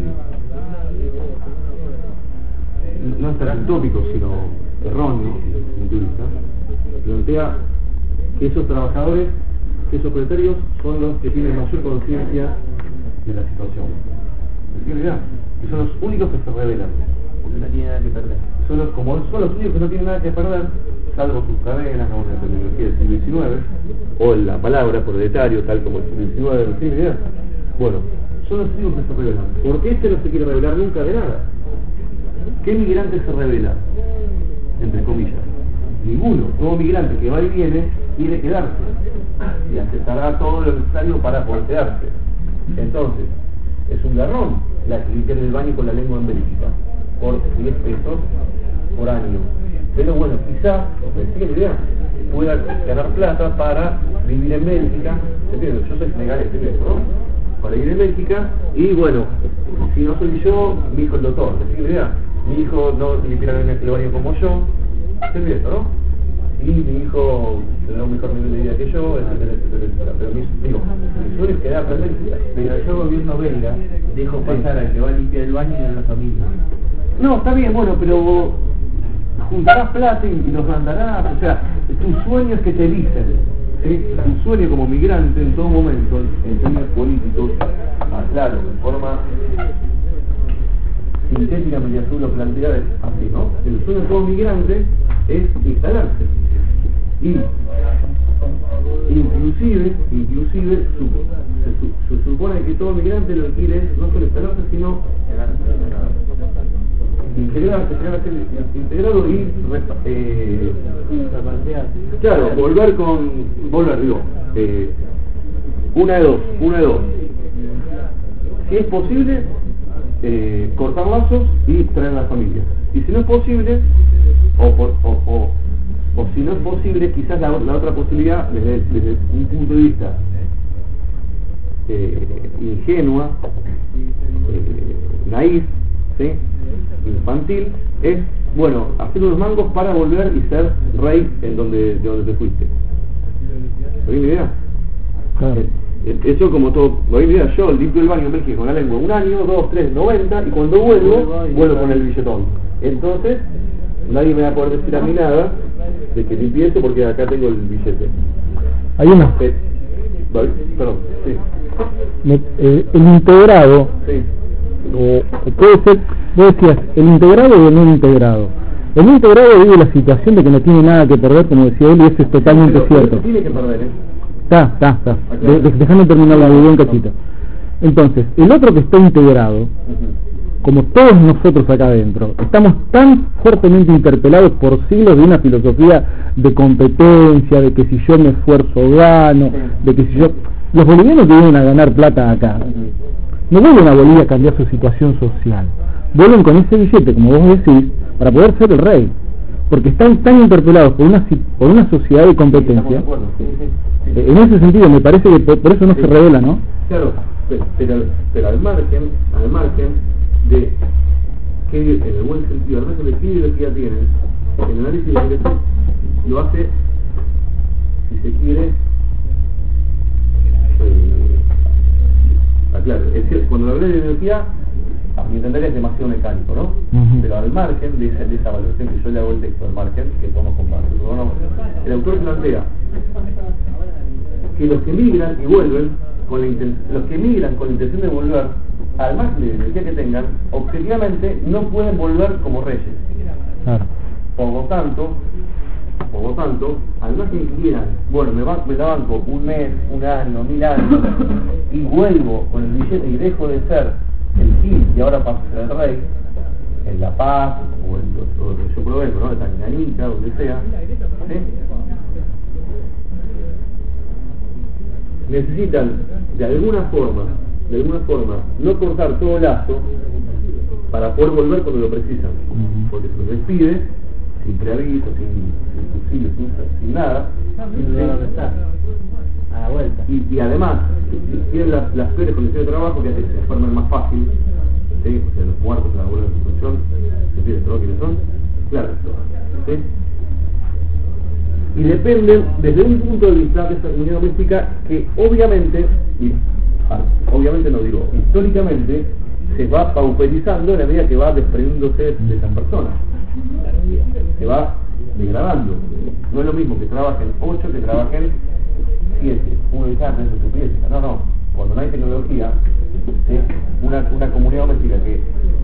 no es tan utópico, sino erróneo, desde un punto de vista, plantea que esos trabajadores, que esos proletarios son los que tienen mayor conciencia de la situación. ¿Me entiendes? Que son los únicos que se rebelan, porque no tienen nada que perder. Son los únicos que no tienen nada que perder, salvo sus cadenas, como la terminología del siglo XIX, o la palabra proletario, tal como el siglo XIX, ¿no tiene idea? Bueno, son los únicos que se rebelan. Porque este no se quiere rebelar nunca de nada. ¿Qué migrante se revela? Entre comillas. Ninguno. Todo migrante que va y viene quiere quedarse y aceptará todo lo necesario para poder quedarse. Entonces, es un garrón limpiar el baño con la lengua en Bélgica por 10 pesos por año. Pero bueno, quizás, me sigue la idea, pueda ganar plata para vivir en Bélgica. ¿Entiendes? Yo soy senegalés, ¿no? Para vivir en Bélgica, y bueno, si no soy yo, mi hijo el doctor, ¿me sigue la idea? Mi hijo no limpiará el baño como yo, ¿entiendes? ¿No? Y mi hijo tendrá un mejor nivel de vida que yo, etcétera. Pero mi sueño es quedarme en Bélgica. Pero yo, gobierno belga, dejo pasar al que va a limpiar el baño y a la familia. No, está bien, bueno, pero juntarás plata y los mandarás, o sea, tu sueño es que te dicen. ¿Sí? Tu sueño como migrante en todo momento, en términos políticos, claro, de forma sintética, Mediasur lo plantea así, ¿no? El sueño de todo migrante es instalarse. Y inclusive se supone que todo migrante lo que quiere es no solo instalarse, sino integrarse, integrado y claro, volver, digo, una de dos. Si es posible, cortar lazos y traer a la familia. Y si no es posible, o si no es posible, quizás la otra posibilidad, desde un punto de vista ingenua, naif, ¿sí? Infantil, es, bueno, hacer unos mangos para volver y ser rey de donde te fuiste. ¿Oí mi idea? Claro. Eso como todo, ¿oí mi idea? Yo limpio el baño en Bélgica con la lengua 1 año, 2, 3, 90, y cuando vuelvo con el billetón. Entonces, nadie me va a poder decir a mí nada de que limpie eso porque acá tengo el billete. Hay una. Perdón, sí. El integrado. Sí. O puede ser, vos decías, el integrado y el no integrado. El no integrado vive la situación de que no tiene nada que perder, como decía él, y eso es totalmente cierto. Tiene que perder, Está. Dejame terminar la video un cachito. Entonces, el otro que está integrado, como todos nosotros acá adentro, estamos tan fuertemente interpelados por siglos de una filosofía de competencia, de que si yo me esfuerzo gano, de que si yo... Los bolivianos que vienen a ganar plata acá, no vuelven a Bolivia a cambiar su situación social, vuelven con ese billete, como vos decís, para poder ser el rey, porque están tan interpelados por una sociedad de competencia. En ese sentido me parece que por eso no se revela, ¿no? Claro, pero al margen de que, en el buen sentido, al margen de qué ideología tienen, el análisis de lo hace, si se quiere, claro, es decir, cuando hablé de energía, a mi entender es demasiado mecánico, ¿no? Pero al margen de esa valoración que yo le hago el texto, al margen, que tomo con base, el autor plantea que los que migran y vuelven, los que migran con la intención de volver, al margen de la energía que tengan, objetivamente no pueden volver como reyes. Claro. Por lo tanto, al margen de que quieran, bueno, me la banco un mes, un año, 1000 años, y vuelvo con el billete y dejo de ser el Gil y ahora paso a ser el rey, en La Paz, o en lo que yo provengo, ¿no? De Tanganica, donde sea, ¿sí? Necesitan de alguna forma no cortar todo lazo para poder volver cuando lo precisan, porque se los despide sin preaviso, sin subsidio, sin nada, a la vuelta. Y además tienen las peores condiciones de trabajo que hacen que se enfermen más fácil, ¿sí? O sea, los muertos en la labor de construcción, ¿se entiende todo quiénes son? Claro, ¿sí? Y dependen desde un punto de vista de esa comunidad doméstica que obviamente no digo, históricamente se va pauperizando a la medida que va desprendiéndose de esas personas, se va degradando. No es lo mismo que trabajen 8 que trabajen 7. Uno dice, no, cuando no hay tecnología, ¿sí? una comunidad doméstica que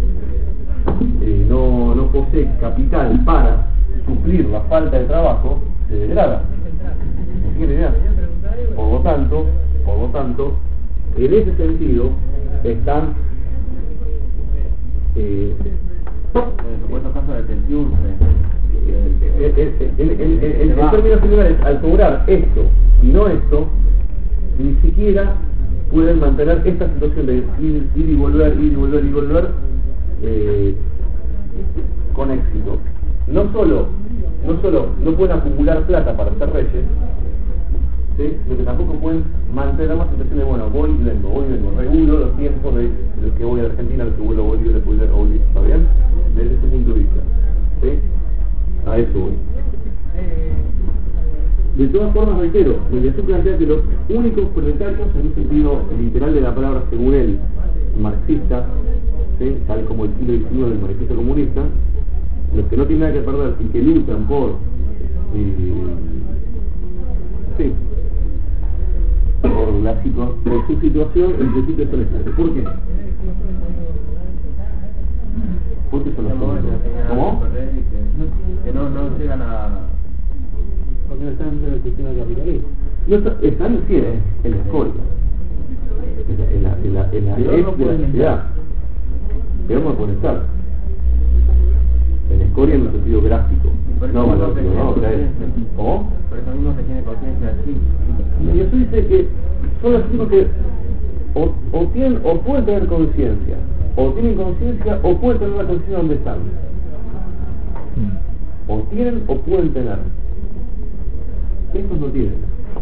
no posee capital para suplir la falta de trabajo, se degrada. ¿Me tiene idea? Por lo tanto, en ese sentido están en supuestos casos de tensión, en términos generales, al cobrar esto y no esto, ni siquiera pueden mantener esta situación de ir y volver con éxito. No solo no pueden acumular plata para ser reyes, ¿sí? Lo que tampoco pueden mantener la situación de, bueno, voy y vengo, regulo los tiempos de los que voy a Argentina, los que vuelvo a Bolivia, ¿está bien? Desde ese punto de vista, ¿sí? A eso voy. De todas formas, reitero, Mediación plantea que los únicos proletarios, en un sentido literal de la palabra, según él, marxista, ¿sí? Tal como el siglo XIX del manifiesto comunista, los que no tienen nada que perder y que luchan por por su situación, en principio son estos. ¿Por qué? Porque son los únicos. ¿Cómo? Que no llegan a... Porque no están dentro del sistema capitalista. No están en la escoria, en la ex de la sociedad, pero no pueden estar en escoria en un sentido gráfico. ¿Cómo? Por eso mismo se tiene conciencia así. Y eso dice que son los únicos que o pueden tener conciencia, o tienen conciencia, o pueden tener la conciencia donde están. O tienen o pueden tener. Estos no tienen.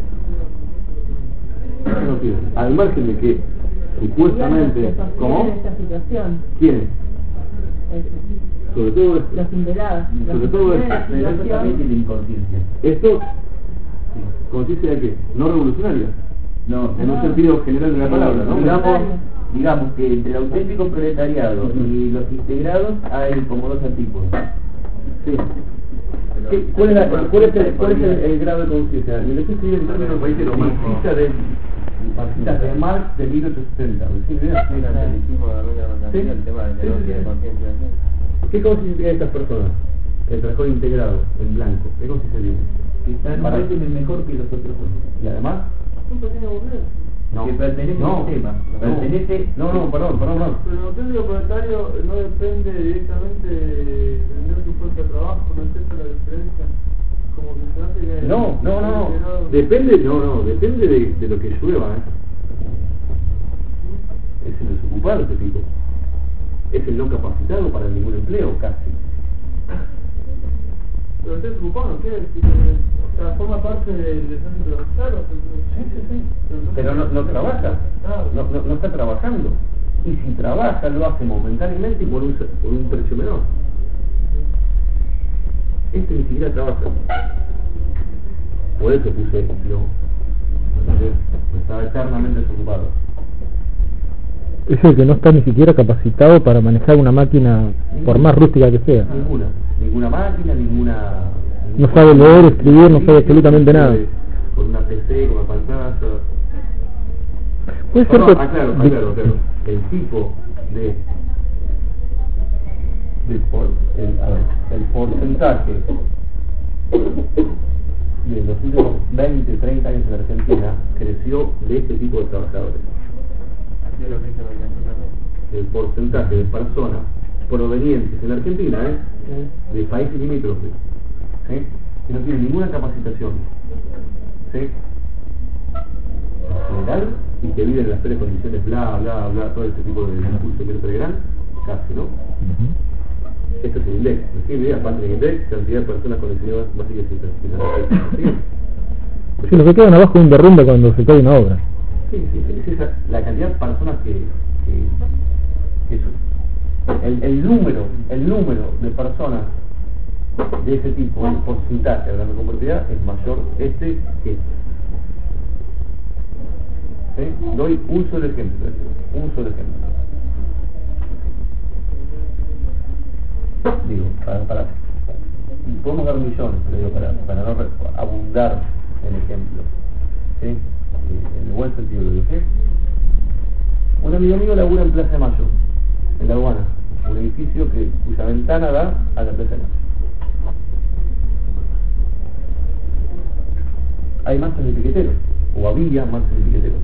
Al margen de que supuestamente... ¿Cómo? Esta situación. ¿Quiénes? Sobre todo esto. Los indelados. Sobre todo esto. Pero eso también tiene inconsciencia. Esto, ¿consiste de qué? No revolucionaria. No, En un sentido general de la palabra, ¿no? Digamos que entre el auténtico proletariado y los integrados hay como dos artículos. Sí. ¿Cuál es el grado de conciencia? Me lo estoy escribiendo en términos, reitero, marxista de Marx de 1870. ¿Sí? El tema de que no tiene conciencia. ¿Qué conciencia tienen estas personas? El trabajador integrado, en blanco. ¿Qué conciencia tienen? Que están mejor que los otros dos. Y además, Un pequeño burgués. Que pertenece al sistema. Pertenece... Perdón. Pero el auténtico proletario no depende directamente de vender su fuerza de trabajo, no es esa la diferencia. Como que se hace que... No. Depende de lo que llueva, Es el desocupado este tipo. Es el no capacitado para ningún empleo, casi. Pero usted es ocupado, ¿qué? O sea, forma parte del centro de los ceros. Sí. Pero no trabaja. No está trabajando. Y si trabaja, lo hace momentáneamente y por un precio menor. Este ni siquiera trabaja. Por eso puse no. Estaba eternamente desocupado. Es el que no está ni siquiera capacitado para manejar una máquina, por más rústica que sea. Ninguna máquina, No sabe leer, escribir, no sabe absolutamente nada. Con una PC, con una pantalla. Puede ser que... Aclaro. El tipo el porcentaje de los últimos 20, 30 años en la Argentina creció de este tipo de trabajadores. El porcentaje de personas provenientes en la Argentina, de países limítrofes, que no tienen ninguna capacitación, en general, y que viven en las tres condiciones, bla, todo este tipo de discurso que es gran, casi, ¿no? Esto es el index, aparte del index, cantidad de personas con necesidades básicas y sí, los que quedan abajo de un derrumbe cuando se cae una obra. Sí, es esa, la cantidad de personas que eso, el número de personas de ese tipo, el porcentaje hablando con propiedad, es mayor que este. Doy un solo ejemplo. Digo, para podemos dar millones, pero digo, para no abundar en ejemplos, en el buen sentido lo digo. Un amigo mío labura en Plaza de Mayo, en la aduana, un edificio cuya ventana da a la Plaza de Mayo. Hay marchas de piqueteros, o había marchas de piqueteros,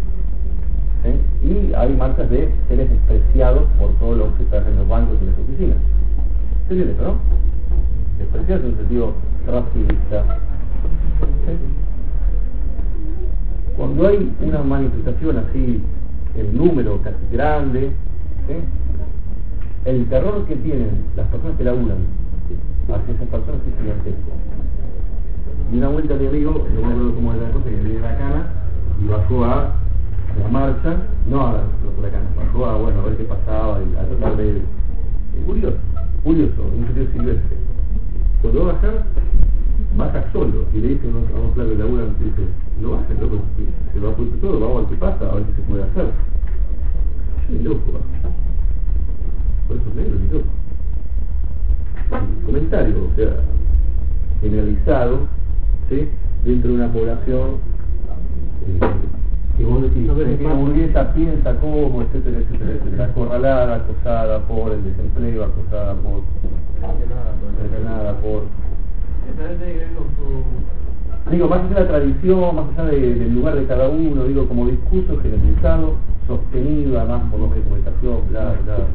y hay marchas de seres despreciados por todos los que trabajan en los bancos y en las oficinas. ¿Se entiende esto, no? Despreciados en un sentido racista. Cuando hay una manifestación así, en número casi grande, el terror que tienen las personas que laburan hacia esas personas es gigantesco. Y una vuelta mi amigo, no me acuerdo cómo era la cosa, que viene la cana y bajó a la marcha, no a la cana, bajó a ver qué pasaba y a tratar de... curioso, un sentido silvestre. Cuando va a baja solo y le dice a unos flacos que laburan, y dice, no bajes, loco, se va a poner todo, vamos a ver qué pasa, a ver qué se puede hacer. Yo ni loco, por eso negro, ni loco. Comentario, o sea, generalizado, dentro de una población que vos decís, la burguesa piensa como, etcétera, acorralada, acosada por el desempleo, acosada por digo, más allá de la tradición, más allá del lugar de cada uno, digo, como discurso generalizado, sostenido además por los medios de comunicación, bla.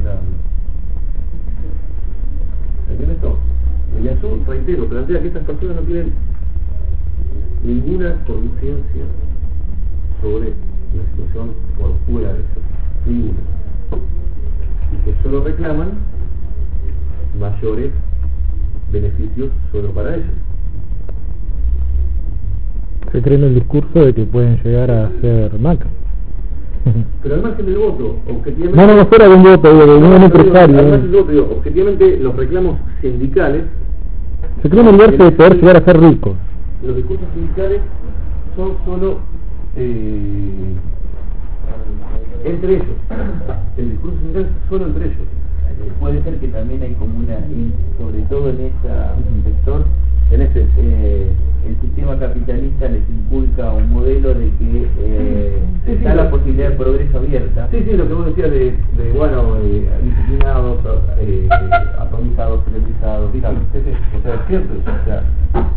¿Entiende esto? El azul, reitero, plantea que estas personas no tienen ninguna conciencia sobre la situación por fuera de ellos, ninguna, y que solo reclaman mayores beneficios solo para ellos. Se cree en el discurso de que pueden llegar a ser macas. Pero al margen del voto, objetivamente... No fuera de un voto, de un empresario. Al margen del voto, digo, objetivamente los reclamos sindicales... Se cree en el verse de poder llegar a ser ricos. Los discursos sindicales son solo entre ellos. El discurso sindical es solo entre ellos. Puede ser que también hay como sobre todo en ese sector, el sistema capitalista les inculca un modelo de que está la posibilidad de progreso abierta. Sí, lo que vos decías disciplinados, atomizados, televisados, claro. O sea, es cierto eso, o sea,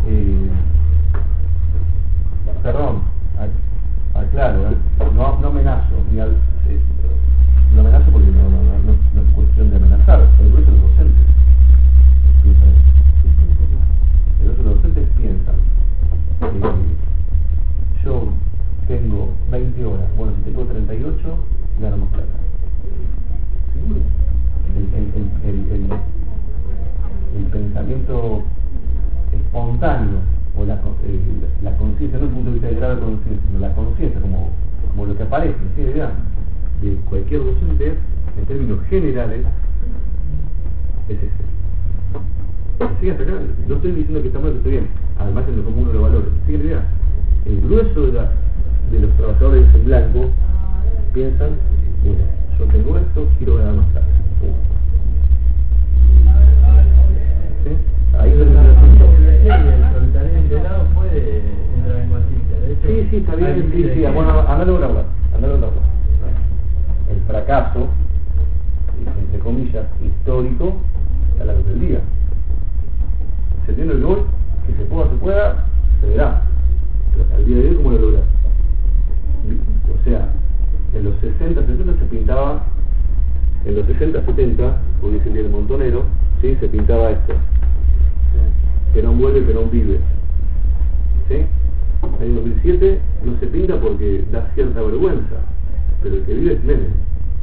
perdón, aclaro, no amenazo, no amenazo porque no es cuestión de amenazar, el grueso de los docentes piensan eso. El grueso de los docentes piensan, yo tengo 20 horas, bueno, si tengo 38, gano más plata. Seguro. El pensamiento espontáneo, o la conciencia, no el punto de vista de grado de conciencia, sino la conciencia como lo que aparece, ¿sí? De cualquier docente, en términos generales, es ese. Así hasta acá, no estoy diciendo que está mal, que esté bien. al margen común de los valores. ¿Sí? Mira, el grueso de los trabajadores en blanco piensan, bueno, yo tengo esto, quiero ganar más tarde. ¿Sí? Ahí es el asunto. El proletariado integrado puede entrar en Matista. Sí, está bien, sí, bueno, andalo a hablar. El fracaso, entre comillas, histórico, a la luz del día. Se tiene el gol, que se pueda, se verá. Pero al día de hoy, ¿cómo lo logras? O sea, en los 60, 70 se pintaba, en los 60, 70, como dice el Montonero, ¿sí? Se pintaba esto. Perón vuelve, Perón vive. ¿Sí? En el 2007 no se pinta porque da cierta vergüenza, pero el que vive es Menem.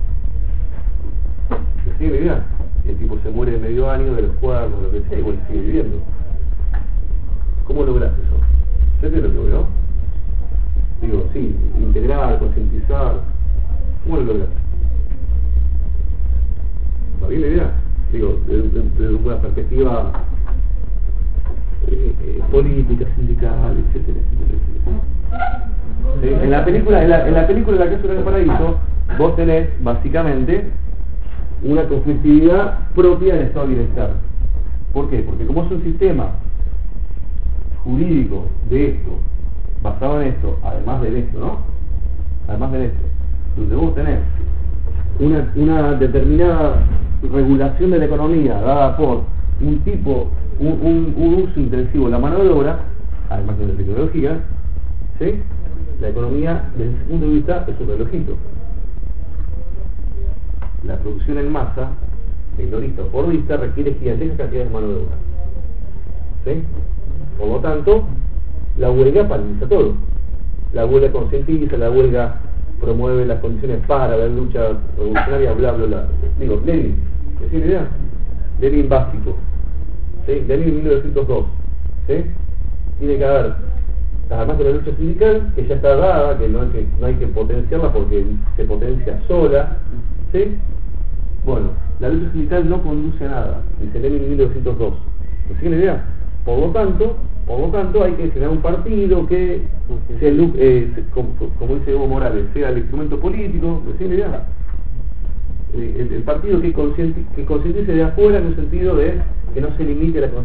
¿Se sigue viviendo? El tipo se muere de medio año, de los cuernos, lo que sea, igual sigue viviendo. ¿Cómo lograste eso? ¿Sabes lo que logró? Digo, sí, integrar, concientizar. ¿Cómo lo lograste? ¿Va bien la idea? Digo, desde una perspectiva política, sindical, etcétera. ¿Sí? En la película La Casa del Paraíso, vos tenés básicamente una conflictividad propia del estado de bienestar. ¿Por qué? Porque como es un sistema jurídico de esto, basado en esto, además del esto, ¿no? Además del esto, donde vos tenés una determinada regulación de la economía dada por un tipo, un uso intensivo de la mano de obra, además de la tecnología, ¿sí? La economía, desde ese punto de vista, es un relojito. La producción en masa, sectorista o fordista, requiere gigantescas cantidades de mano de obra. ¿Sí? Por lo tanto, la huelga paraliza todo. La huelga concientiza, la huelga promueve las condiciones para la lucha revolucionaria, bla, bla, bla. Digo, Lenin, ¿es la idea? Lenin básico. ¿Sí? Lenin 1902. ¿Sí? Tiene que haber, además de la lucha sindical, que ya está dada, que no hay que potenciarla porque se potencia sola. ¿Sí? Bueno, la lucha sindical no conduce a nada, dice Lenin en 1902. ¿Me sigue la idea? Por lo tanto, hay que generar un partido que, como dice Evo Morales, sea el instrumento político. ¿Me sigue la idea? El partido que concientice de afuera, en el sentido de que no se limite a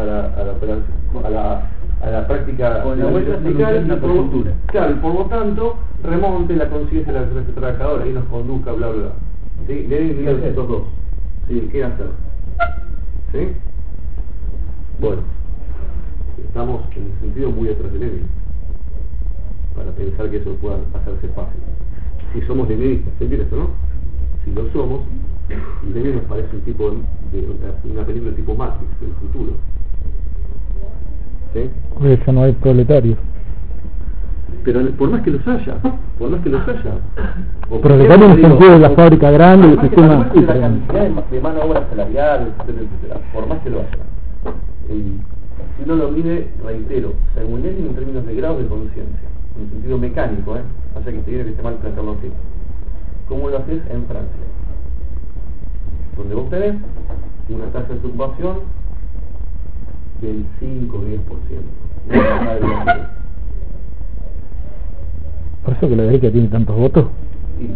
la práctica con la vuelta sindical y por cultura. Claro, y por lo tanto remonte la conciencia de la clase trabajadora y nos conduzca, bla, bla, bla. ¿Sí? Lenin 1902. ¿Sí? ¿Qué hacer? ¿Sí? Bueno, estamos en el sentido muy atrás de Lenin para pensar que eso pueda hacerse fácil. Si somos leninistas, ¿se entiende esto, no? Si lo somos, Lenin nos parece un tipo de una película tipo Matrix del futuro. ¿Sí? Pues ya no hay proletarios. Pero por más que los haya, Proletarios en el sentido de la fábrica grande, el sistema. Además de la cantidad de mano de obra salarial, etcétera, por más que lo haya. Si uno lo mide, reitero, según Lenin en términos de grados de conciencia, en un sentido mecánico, o sea que te viene que esté mal plantearlo así. ¿Cómo lo haces en Francia? Donde vos tenés una tasa de ocupación del 5-10%. ¿Por eso que la derecha tiene tantos votos? Sí.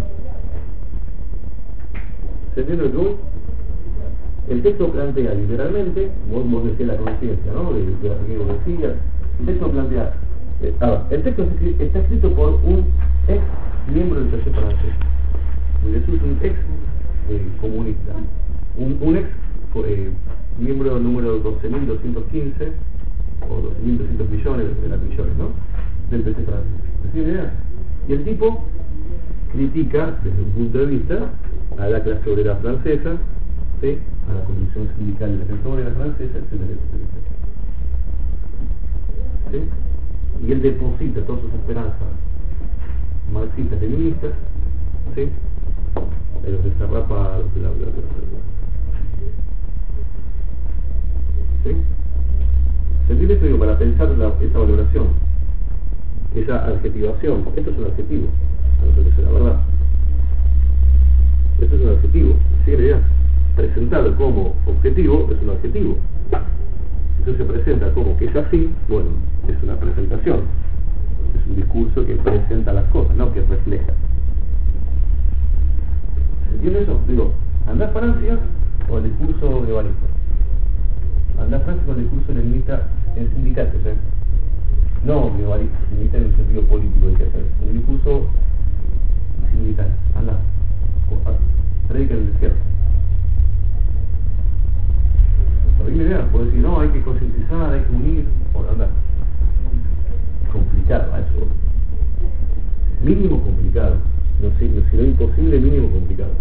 ¿Se entiende lo que voy? El texto plantea literalmente, vos decías la conciencia, ¿no? De la que vos decías. El texto plantea, el texto está escrito por un ex miembro del taller francés. Jesús es un ex comunista, un ex miembro número 12.215 o 12.200 millones, ¿no? Del PC francés. ¿Me idea? Y el tipo critica desde un punto de vista a la clase obrera francesa, ¿sí? A la condición sindical de la clase obrera francesa, etcétera, etcétera. ¿Sí? Y él deposita todas sus esperanzas marxistas, leninistas, ¿sí? En los desarrapados, bla, bla, bla, bla. ¿Sí? ¿Se entiende esto? Digo, para pensar esa valoración, esa adjetivación. Esto es un adjetivo, a no ser que sea la verdad. Esto es un adjetivo. ¿Sí? La idea, presentarlo como objetivo es un adjetivo. eso se presenta como que es así, bueno, es una presentación, es un discurso que presenta las cosas, no que refleja. ¿Se entiende eso? Digo, anda a Francia o el discurso globalista. Anda a Francia con el discurso leninista en sindicatos, no globalista, leninista en el sentido político de que hacer, un discurso sindical. Anda, predica en el desierto. ¿Sabéis la idea? Puedo decir, no, hay que concientizar, hay que unir, por andar. Complicado, eso. Mínimo complicado. No sé, si no imposible, mínimo complicado.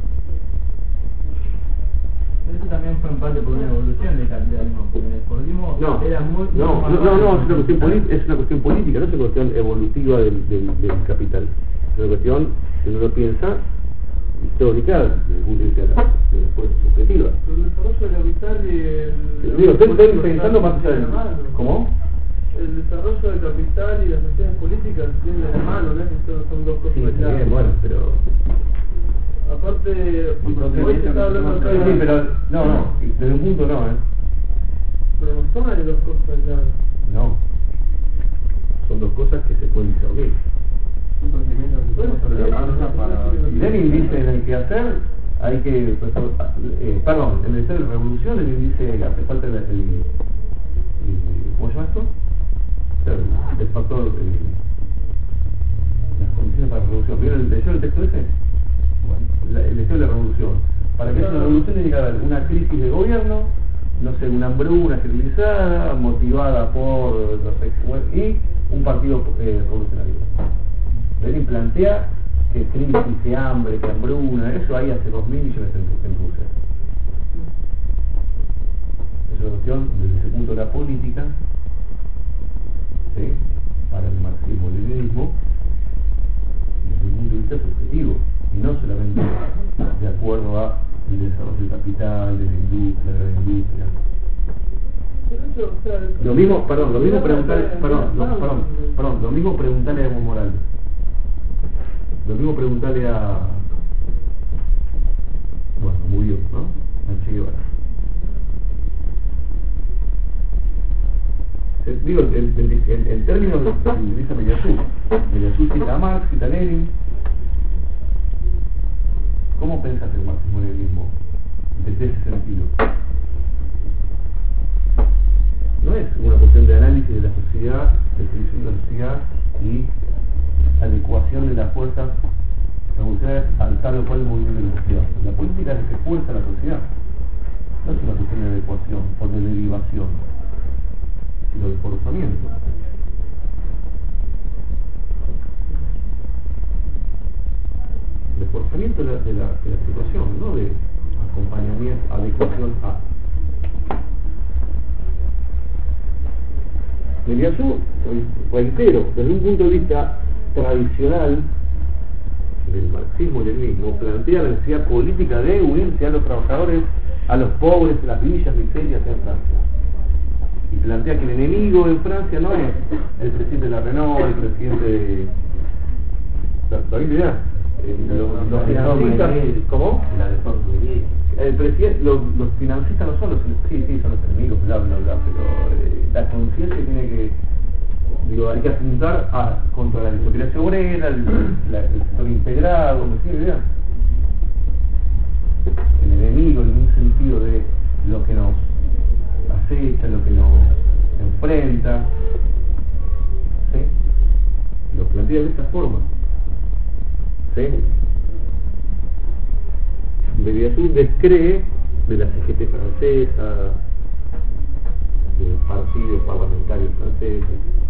Eso también fue en parte por una evolución del capitalismo, porque en el Fordismo era muy... No, es una cuestión política, no es una cuestión evolutiva del capital. Es una cuestión, si uno lo piensa, histórica, desde el punto de vista de la subjetiva. El desarrollo del capital y el... Digo, estoy pensando más allá del... ¿Cómo? El desarrollo del capital y las cuestiones políticas vienen de la mano, ¿no? Que son dos cosas aisladas. Sí, bueno, pero... Aparte, hoy se está hablando acá... Sí, pero no, desde un punto no, Pero no son las dos cosas aisladas. No. Son dos cosas que se pueden discernir. Lenin dice en el quehacer hay que perdón, en el estado de revolución Lenin dice que hace falta ¿cómo se llama esto? El factor las condiciones para la revolución. ¿Vieron el texto ese? Bueno, el estado de la revolución. Para que haya una revolución tiene que haber una crisis de gobierno, no sé, una hambruna generalizada motivada por y un partido revolucionario. Lenin plantea que crisis, que hambre, que hambruna, eso hay hace 2.000 millones en Rusia. Es una cuestión desde ese punto de la política, ¿sí? Para el marxismo-leninismo, desde un punto de vista subjetivo, y no solamente de acuerdo a el desarrollo del capital, de la industria, de la gran industria. Lo mismo preguntarle a Evo Morales. Lo mismo preguntarle a... Bueno, murió, ¿no? A Che Guevara. Digo, en términos de utiliza Mediasú cita a Marx, cita a Lenin. ¿Cómo pensás el marxismo-leninismo desde ese sentido? No es una cuestión de análisis de la sociedad, definición de la sociedad y adecuación de las fuerzas revolucionarias al tal o cual movimiento de la sociedad. La política es la que fuerza a la sociedad. No es una cuestión de adecuación o de derivación, sino de forzamiento. De forzamiento de la situación, no de acompañamiento, adecuación a. Mediasú, reitero, desde un punto de vista tradicional del marxismo-leninismo, plantea la necesidad política de unirse a los trabajadores, a los pobres, a las villas, miserias en Francia. Y plantea que el enemigo en Francia no es el presidente de la Renault, el presidente de... ¿Sabéis idea? Los financistas, ¿cómo? El presidente, los financistas no son los, sí, son los enemigos, bla, bla, bla, pero la conciencia tiene que, hay que apuntar contra la aristocracia obrera, el sector integrado, ¿me sigue idea? El enemigo en un sentido de lo que nos acecha, lo que nos enfrenta, ¿sí? Lo plantea de esta forma. ¿Sí? Mediasú descree de la CGT francesa, de los partidos parlamentarios franceses.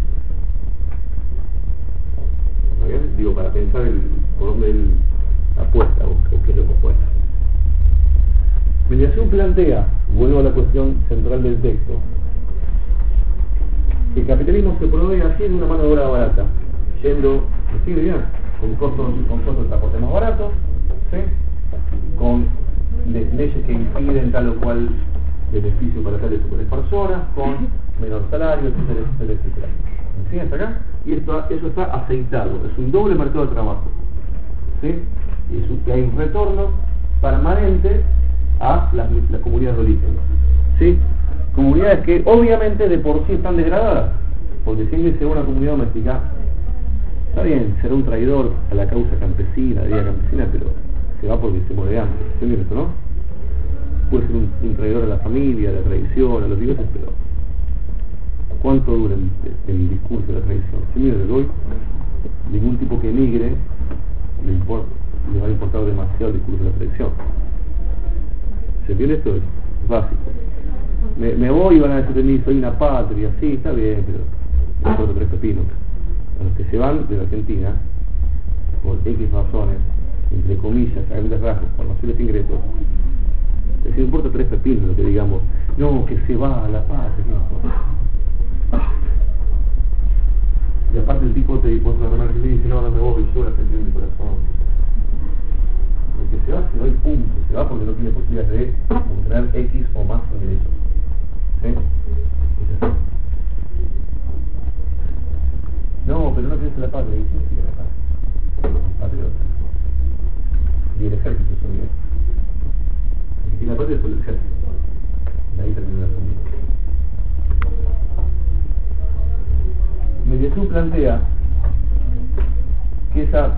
¿Está bien? Digo, para pensar por dónde él apuesta o qué es lo que apuesta. Mediasú plantea, vuelvo a la cuestión central del texto, que el capitalismo se provee así de una mano de obra barata, yendo, ¿me sigue bien? Con costos de transporte más baratos, ¿sí? Con leyes que impiden tal o cual beneficio para tales o cuales personas, con menor salario, etcétera, etcétera, etcétera. ¿Me siguen hasta acá? Y eso está aceitado, es un doble mercado de trabajo, ¿sí? Y hay un retorno permanente a las comunidades de origen, ¿sí? Comunidades comunidades que obviamente de por sí están degradadas, porque si alguien se va a una comunidad doméstica, está bien, será un traidor a la causa campesina, de vida campesina, pero se va porque se muere de hambre, ¿entiendes esto, no? Puede ser un traidor a la familia, a la tradición, a los dioses, pero ¿cuánto dura el discurso de la tradición? Si mira hoy, ningún tipo que emigre le va a importar demasiado el discurso de la tradición. ¿Se entiende esto? Es básico. Me voy y van a decir de mí, soy una patria, sí, está bien, pero me importa 3 pepinos. A los que se van de la Argentina, por X razones, entre comillas, a grandes rasgos, por mayores ingresos, les importa 3 pepinos lo que digamos, no, que se va a la patria, ¿qué importa? Y aparte el tipo te pone una remera que dice, no me voy, yo la sentí en mi corazón. El que se va y punto, se va porque no tiene posibilidades de obtener X o más ingresos. ¿Sí? No, pero no quieres la patria, ¿y quién quiere la patria? Patriota. Y el ejército son bien. El que tiene la patria es el ejército. De ahí termina la familia. Mediasú plantea que esa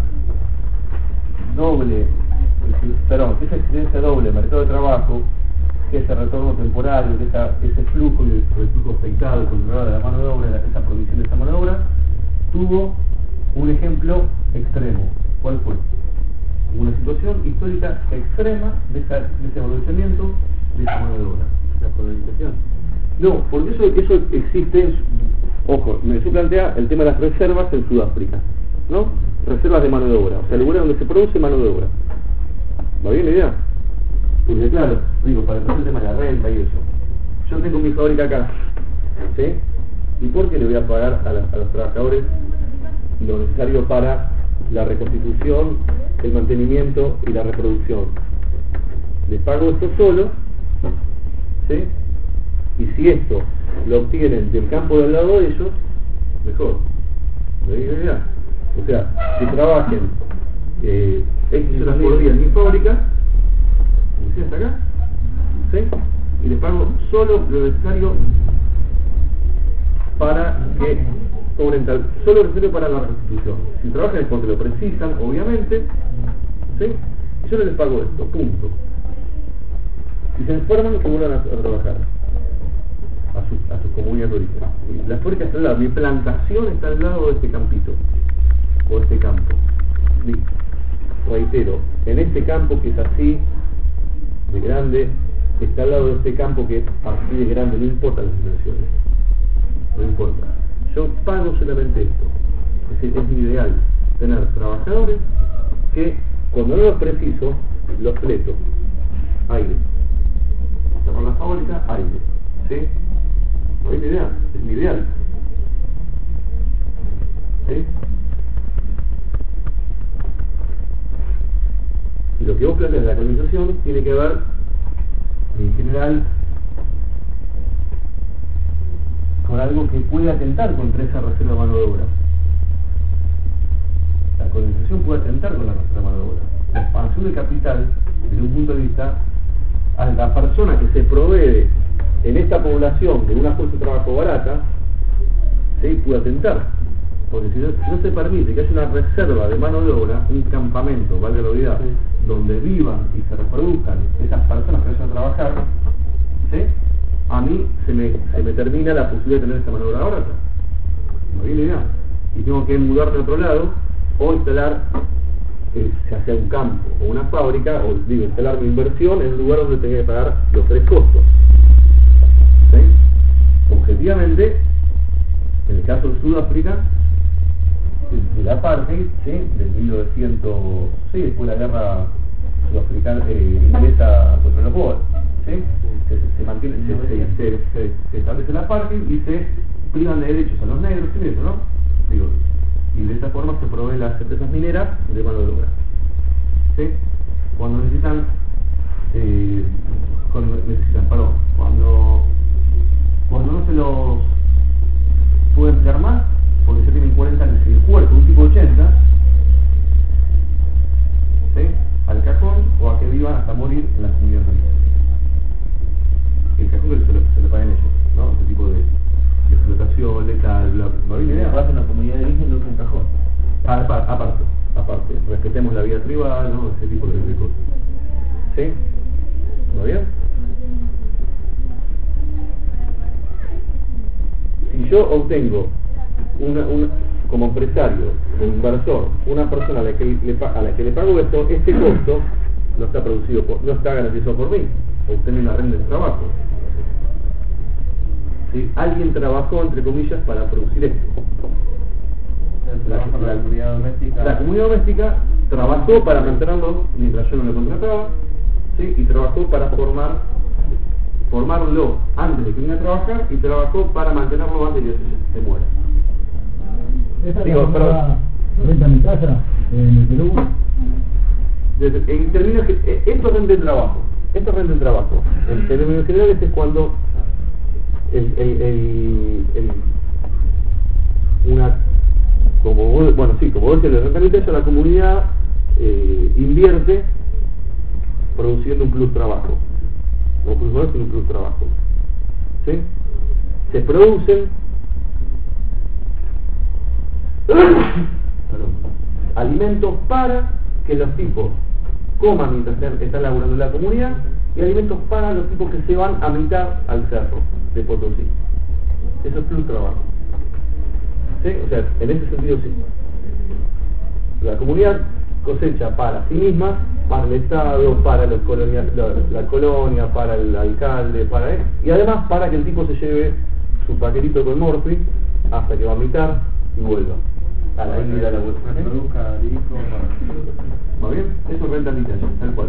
existencia doble, mercado de trabajo, que ese retorno temporario, que ese flujo y el flujo afectado, controlado de la mano de obra, esa provisión de esa mano de obra, tuvo un ejemplo extremo. ¿Cuál fue? Una situación histórica extrema de ese aprovechamiento de esa mano de obra. La colonización. No, porque eso existe. Ojo, Mediasú plantea el tema de las reservas en Sudáfrica, ¿no? Reservas de mano de obra, o sea, lugares donde se produce mano de obra. ¿Va bien la idea? Porque claro, digo, para el tema de la renta y eso. Yo tengo mi fábrica acá, ¿sí? ¿Y por qué le voy a pagar a los trabajadores lo necesario para la reconstitución, el mantenimiento y la reproducción? Les pago esto solo, ¿sí? Y si esto lo obtienen del campo del lado de ellos, mejor. ¿Me digo ya? O sea, que trabajen X horas por día en mi fábrica, como decía hasta acá, ¿sí? Y les pago solo lo necesario para que cobren tal, solo lo necesario para la restitución. Si trabajan es porque lo precisan, obviamente, ¿sí? Y yo les pago esto, punto. Si se enferman, que vuelvan a trabajar a su comunidad de origen. La fábrica está al lado, mi plantación está al lado de este campito, o de este campo. Reitero, en este campo que es así de grande, está al lado de este campo que es así de grande, no importa las dimensiones, no importa. Yo pago solamente esto. Es mi ideal, tener trabajadores que cuando no los preciso, los fleto. Aire. Cerrar la fábrica, aire. ¿Sí? No es mi idea, es mi ideal. ¿Sí? Y lo que vos planteas de la colonización tiene que ver, en general, con algo que puede atentar contra esa reserva de mano de obra. La colonización puede atentar con la reserva de mano de obra. La expansión del capital, desde un punto de vista, a la persona que se provee en esta población de una fuerza de trabajo barata, ¿sí? Puede atentar. Porque si no se permite que haya una reserva de mano de obra, un campamento, valga la unidad, donde vivan y se reproduzcan esas personas que vayan a trabajar, ¿sí? A mí se me termina la posibilidad de tener esta mano de obra barata. ¿No viene idea? Y tengo que mudarme a otro lado o instalar, ya sea un campo o una fábrica, o digo, instalar mi inversión en un lugar donde tenga que pagar los 3 costos. ¿Sí? Objetivamente, en el caso de Sudáfrica, de la apartheid, ¿sí? Del 1906, después de la guerra sudafricana inglesa contra los boers, ¿sí? Se mantiene, se establece la apartheid y se privan de derechos a los negros y eso, ¿no? Digo, y de esa forma se proveen las empresas mineras de mano de obra, ¿sí? Cuando necesitan cuando no se los puede emplear más, porque ya tienen 40 años y el cuerpo, un tipo 80, ¿sí? Al cajón o a que vivan hasta morir en las comunidades. El cajón que se lo paguen ellos, ¿no? ¿No hay idea? Pasa en la comunidad de origen no es un cajón. Aparte, respetemos la vida privada, ¿no? Ese tipo de cosas. ¿Sí? ¿No bien? Si yo obtengo como empresario, como inversor, una persona a la que le pago esto, este costo no está no está garantizado por mí, obtengo una renta de trabajo. ¿Sí? Alguien trabajó, entre comillas, para producir esto. La comunidad doméstica. La comunidad doméstica trabajó para mantenerlo mientras yo no lo contrataba, ¿sí? Y trabajó para formarlo antes de que viniera a trabajar y trabajó para mantenerlo antes de que se muera. Digo, pero renta mi casa en el Perú. En términos esto es renta de trabajo. En términos generales es cuando como vos decís, la renta de casa, la comunidad invierte produciendo un plus trabajo. O plus valor sin un plus trabajo. ¿Sí? Se producen alimentos para que los tipos coman mientras están laburando en la comunidad y alimentos para los tipos que se van a mitad al cerro de Potosí. Eso es plus trabajo. ¿Sí? O sea, en ese sentido sí. La comunidad cosecha para sí misma, para el Estado, para la colonia, para el alcalde, para él, y además para que el tipo se lleve su paquetito con morfi hasta que va a mitad y vuelva a la isla de la vuelta. Produzca hijos. ¿Va bien? Eso es renta vitalicia, tal cual.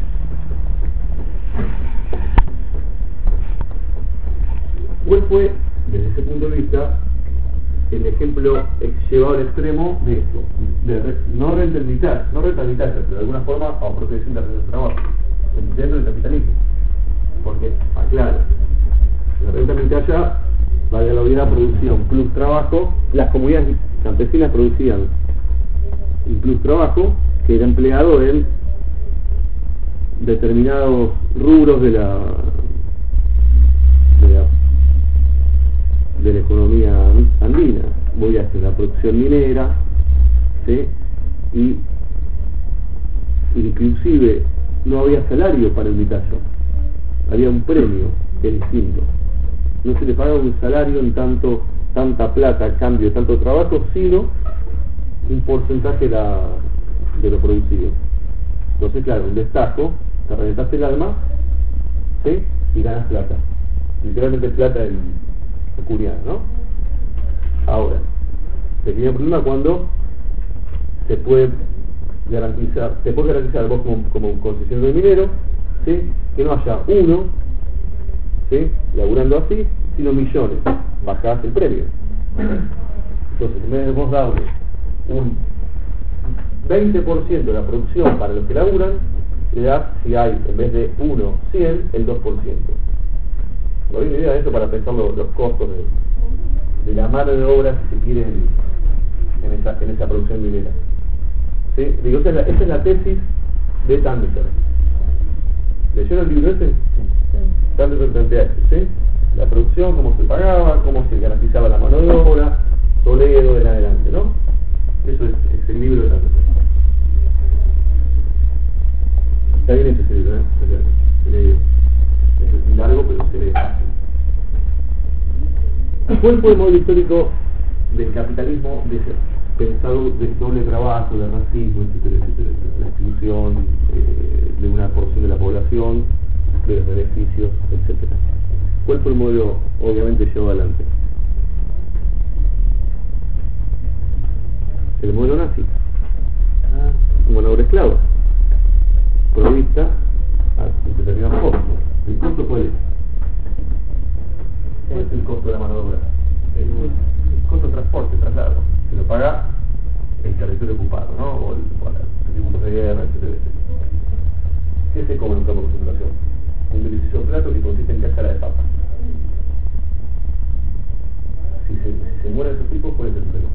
¿Cuál fue, desde ese punto de vista, el ejemplo llevado al extremo de esto? No renta vitalicia, pero de alguna forma apropiación de renta de trabajo dentro del capitalismo. Porque, aclaro, la renta vitalicia, valga la unidad, producía un plus trabajo. Las comunidades campesinas producían un plus trabajo que era empleado en determinados rubros de la economía andina. Voy a hacer la producción minera, ¿sí? Y inclusive no había salario para el vitayo, había un premio que es distinto. No se le pagaba un salario en tanta plata a cambio de tanto trabajo, sino un porcentaje de lo producido. Entonces, claro, un destajo, te reventaste el alma, ¿sí? Y ganas plata. Literalmente plata en pecuniaria, ¿no? Ahora, pequeño problema cuando se puede garantizar vos como concesionario de minero, ¿sí? Que no haya uno, ¿sí? Laburando así, sino millones. Bajás el premio. Entonces, en vez de vos darle un 20% de la producción para los que laburan, le das, si hay, en vez de 1, 100, el 2%. ¿No hay una idea de eso para pensar los costos de la mano de obra, si se quiere, en esa producción minera? ¿Sí? Digo, esa es la tesis de Tandeser. ¿Leyeron el libro ese? Tandeser plantea esto, ¿sí? La producción, cómo se pagaba, cómo se garantizaba la mano de obra, Toledo en adelante, ¿no? Eso es el libro de Tandeser. Está bien hecho ese libro, ¿eh? Es largo, pero se lee fácil. ¿Cuál fue el modelo histórico del capitalismo pensado de doble trabajo, de racismo, etcétera, etcétera, la exclusión de una porción de la población, de los beneficios, etcétera? ¿Cuál fue el modelo, obviamente, llevado adelante? El modelo nazi. Mano de obra esclava, provista a determinados costos. ¿El costo cuál es? ¿Cuál es el costo de la mano de obra? El costo de transporte, traslado, que lo paga el territorio ocupado, ¿no? O los tributos de guerra, etcétera, etcétera. ¿Qué se come en un campo de concentración? Un delicioso plato que consiste en cáscara de papa. Si se mueren esos tipos, ¿cuál es el problema?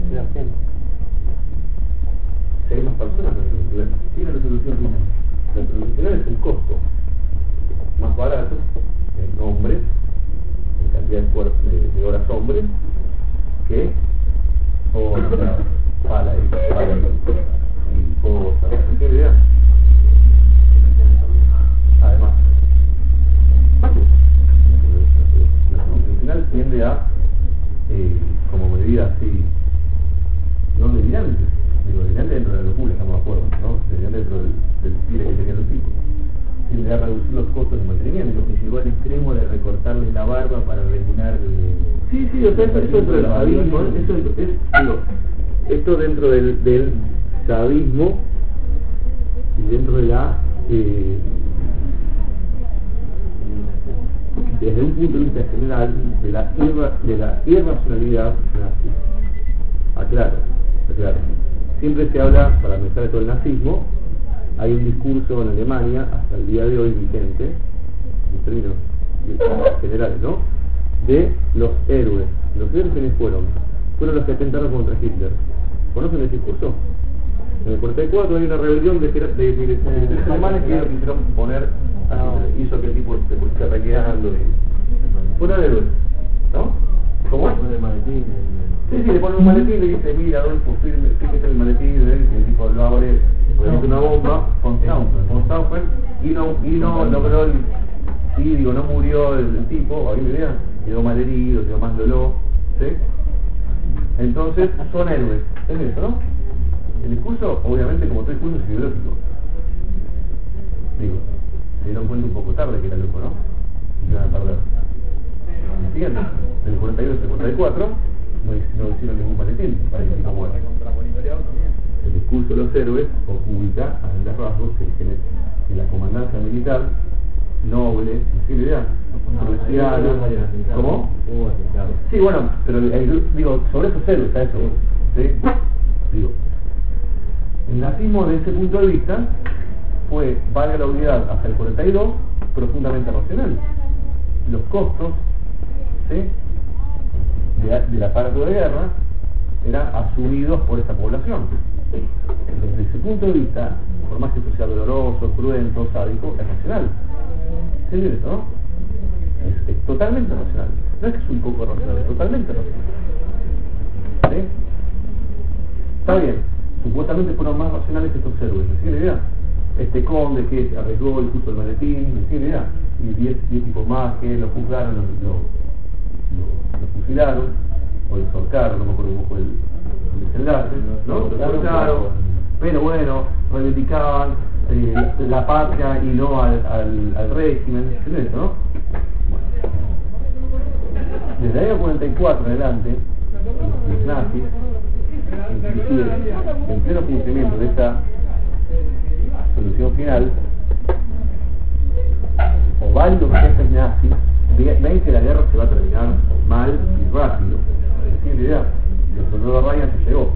Si hay más personas, no hay ningún problema. Tiene resolución final. La resolución final es un costo más barato en hombres, en cantidad de horas hombres, ¿qué? Otra, pala y cosas, ¿no tiene idea? Además, al final tiende a, como medida así, no delirante, digo, delirante dentro de la locura, estamos de acuerdo, ¿no? Delirante dentro del tire que tenían los tipos. Tiende a reducir los costos de mantenimiento. Que llegó al extremo de recortarle la barba para rellenar Sí, o sea, eso dentro del sadismo, eso es, digo, esto dentro del sadismo y dentro de la desde un punto de vista general de la irracionalidad nazi. Aclaro. Siempre se habla, para mezclar todo el nazismo, hay un discurso en Alemania hasta el día de hoy vigente, en términos generales, ¿no?, de los héroes. Los héroes, ¿quiénes fueron? Fueron los que atentaron contra Hitler. ¿Conocen el discurso? En el 44 hay una rebelión de alemanes que quisieron poner, hizo que el tipo se pusiera peleando. Fueron héroes, ¿no? ¿Cómo? Sí, le ponen un maletín y le dice, mira, Adolfo, fíjate el maletín, y el tipo lo abre, le mete una bomba, von Stauffen, y no logró no murió el tipo, ¿hay una idea? Quedó mal herido, quedó más dolor, ¿sí? Entonces, son héroes, es eso, ¿no? El discurso, obviamente, como todo discurso, es ideológico. Digo, se dieron cuenta un poco tarde que era loco, ¿no? Y iban a perder. ¿Me siguen? Del 42 al 44 no hicieron ningún maletín para que el tipo muera. El discurso de los héroes oculta a grandes rasgos que la comandancia militar noble, ¿me sigue la idea? ¿Cómo? Sí, bueno, pero digo, sobre esos héroes, a eso, ¿sí? Digo, el nazismo desde ese punto de vista fue, valga la unidad, hasta el 42, profundamente racional. Los costos, ¿sí?, del aparato de guerra eran asumidos por esa población. Desde ese punto de vista, por más que esto sea doloroso, cruento, sádico, es racional. ¿Se entiende esto, no? Es totalmente racional. No es que es un poco racional, es totalmente racional. ¿Sí? Está bien, supuestamente fueron más racionales que estos héroes, ¿me sigue la idea? Este conde que arriesgó y puso el maletín, ¿me sigue la idea? Y 10 tipos más que lo juzgaron, lo fusilaron, o lo ahorcaron, no me acuerdo cómo fue el desenlace, ¿no? Lo ahorcaron, pero bueno, reivindicaban la patria y no al régimen, ¿entiendes eso, no? Bueno. Desde el año 44 en adelante, los nazis, inclusive en pleno cumplimiento de esta solución final, o varios jefes nazis ven que la guerra se va a terminar mal y rápido. ¿Tiene idea? El soldado Ryan se llegó,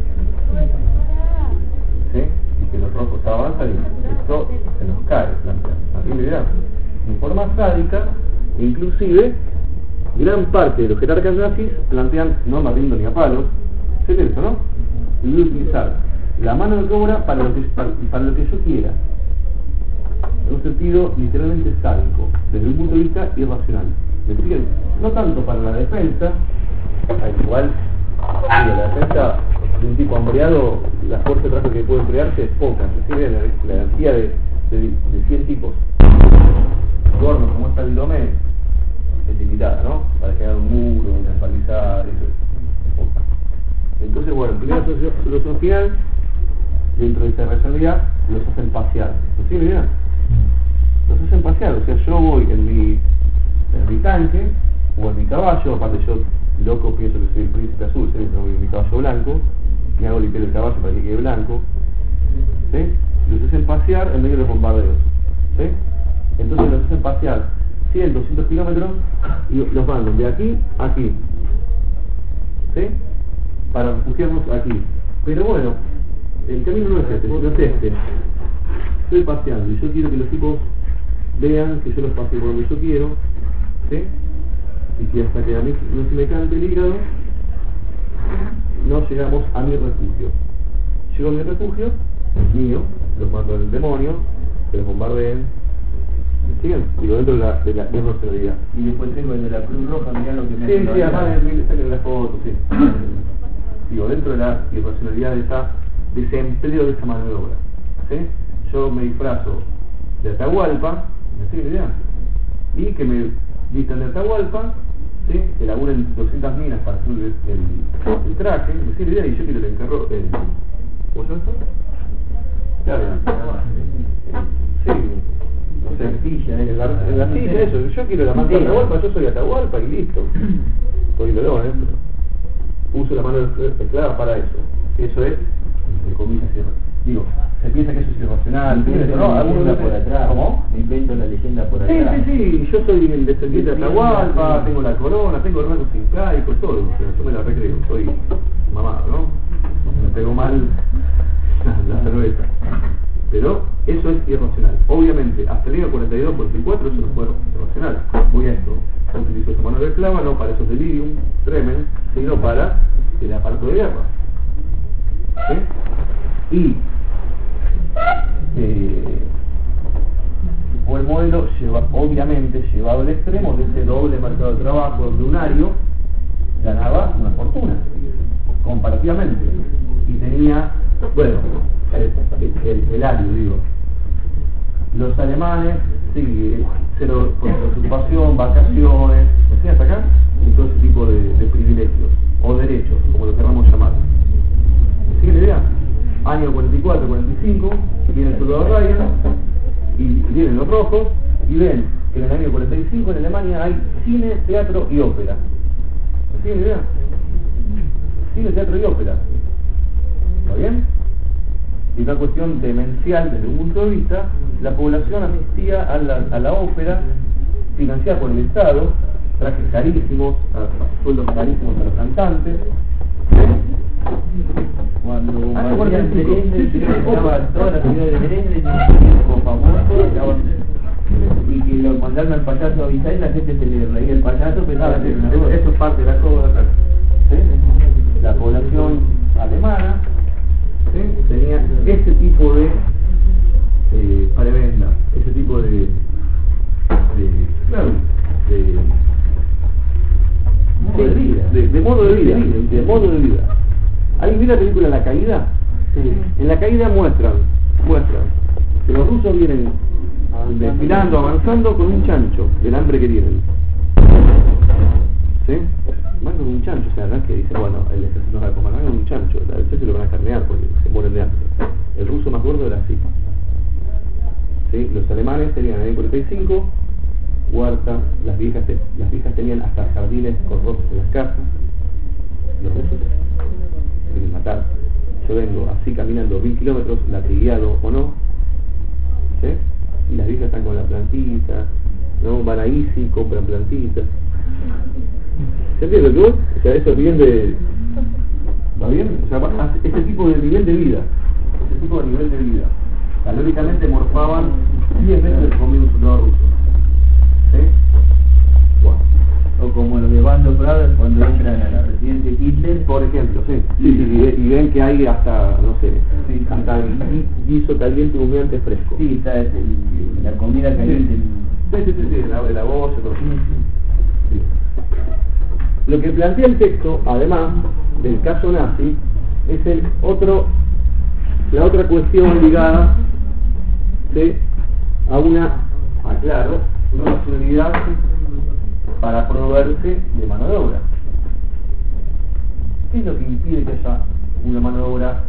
¿sí? Y que los rojos avanzan y esto se nos cae. ¿Tiene idea? De forma sádica, inclusive gran parte de los jerarcas nazis plantean no matando ni a palos, ¿se ve eso, no? Y utilizar la mano de obra para lo que yo quiera, en un sentido literalmente sádico, desde un punto de vista irracional. ¿Me siguen? No tanto para la defensa, al igual, la defensa de un tipo hambreado, la fuerza de trabajo que puede emplearse es poca, ¿me siguen? La energía de 100 tipos gordos como esta Vildomé es limitada, ¿no? Para crear un muro, una empalizada, eso es poca. Entonces, bueno, primera solución final, dentro de esta racionalidad, los hacen pasear. ¿No sigue la idea? Los hacen pasear, o sea, yo voy en mi tanque o en mi caballo, aparte yo loco pienso que soy el príncipe azul, ¿sí? Yo voy en mi caballo blanco, me hago limpiar el caballo para que quede blanco, ¿sí? Los hacen pasear en medio de los bombardeos, ¿sí? Entonces los hacen pasear 100, 200 kilómetros y los mandan de aquí a aquí, ¿sí? Para refugiarnos aquí. Pero bueno, el camino no es este, sino es este. Estoy paseando y yo quiero que los tipos vean que yo los paseo por donde yo quiero, ¿sí? Y que hasta que a mí no se me cante el hígado, no llegamos a mi refugio. Llego a mi refugio, es mío, los mando al demonio, que los bombardeen, ¿Siguen? Digo, dentro de la irracionalidad. Y después tengo el de la Cruz Roja, mirá lo que me Sí, sí, además saquen la foto, sí. Digo, dentro de la irracionalidad de ese empleo de esa mano de obra. ¿Sí? Yo me disfrazo de Atahualpa, ¿me sigue la idea? Y que me vistan de Atahualpa, ¿sí? Que laburen 200 minas para hacer el traje, ¿me sigue la idea? Y yo quiero el encarro, ¿cómo se llama esto? Claro, sí. O sea, en la silla, eso, yo quiero la manta de Atahualpa, yo soy Atahualpa y listo. Soy Lodón, uso la mano esclava para eso. Eso es, entre comillas, digo, se piensa que eso es irracional, no, alguna por atrás. ¿Cómo? Me invento la leyenda por atrás. Sí, yo soy el descendiente de Atahualpa, tengo la corona, tengo rasgos incaicos, todo, o sea, yo me la recreo, soy mamado, ¿no? Me pegó mal la cerveza. Pero eso es irracional. Obviamente, hasta el año 42, 44, eso no fue irracional. Voy a esto. Se utilizó esa mano de esclava no para esos delirium tremens, sino para el aparato de guerra. ¿Sí? Y fue el modelo, obviamente, llevado al extremo de ese doble mercado de trabajo, donde un ario ganaba una fortuna, comparativamente. Y tenía, bueno, el ario, digo. Los alemanes, sí, cero preocupación, vacaciones, ¿me siguen hasta acá? Y todo ese tipo de privilegios, o derechos, como lo queramos llamar. ¿Me sigue la idea? Año 44, 45, viene el soldado Ryan, y vienen los rojos, y ven que en el año 45 en Alemania hay cine, teatro y ópera. ¿Me sigue la idea? Cine, teatro y ópera. ¿Está bien? Y una cuestión demencial desde un punto de vista, la población asistía a la ópera financiada por el Estado, trajes carísimos, sueldos carísimos a los cantantes. Cuando bombardeaban todas las ciudades de Dresden, un famoso, y que lo mandaron al payaso a avisar y la gente se le reía el payaso, pensaba que era una cosa. Eso es parte de la cosa. ¿Sí? La población alemana, ¿sí? Tenía ese tipo de prebenda, ese tipo de modo de vida. ¿Ahí vi la película La Caída? Sí. En La Caída muestran que los rusos vienen desfilando, avanzando con un chancho, del hambre que tienen. ¿Sí? Van con un chancho, o sea, no es que dice, bueno, el ejército no va a comer, van con un chancho, a veces lo van a carnear porque se mueren de hambre. El ruso más gordo era así. ¿Sí? Los alemanes tenían en el 45 huerta, las viejas tenían hasta jardines con rosas en las casas. Los rusos quieren matar. Yo vengo así caminando 1000 kilómetros, latrigueado o no, ¿sí? Y las viejas están con la plantita, ¿no? Van a Easy, compran plantitas. ¿Se entiende lo que vos? O sea, eso es bien de... ¿Va bien? O sea, ese tipo de nivel de vida. Calóricamente morfaban 10 veces el comido un soldado ruso. ¿Sí? Bueno. O como los de Band of Brothers cuando entran a la residencia de Hitler, por ejemplo, sí. Y ven que hay hasta, no sé, hasta guiso caliente, humeante, fresco. Sí, está la comida caliente. Sí, la voz, todo. Sí. Lo que plantea el texto, además del caso nazi, es la otra cuestión ligada, ¿sí? a una racionalidad para proveerse de mano de obra. ¿Qué es lo que impide que haya una mano de obra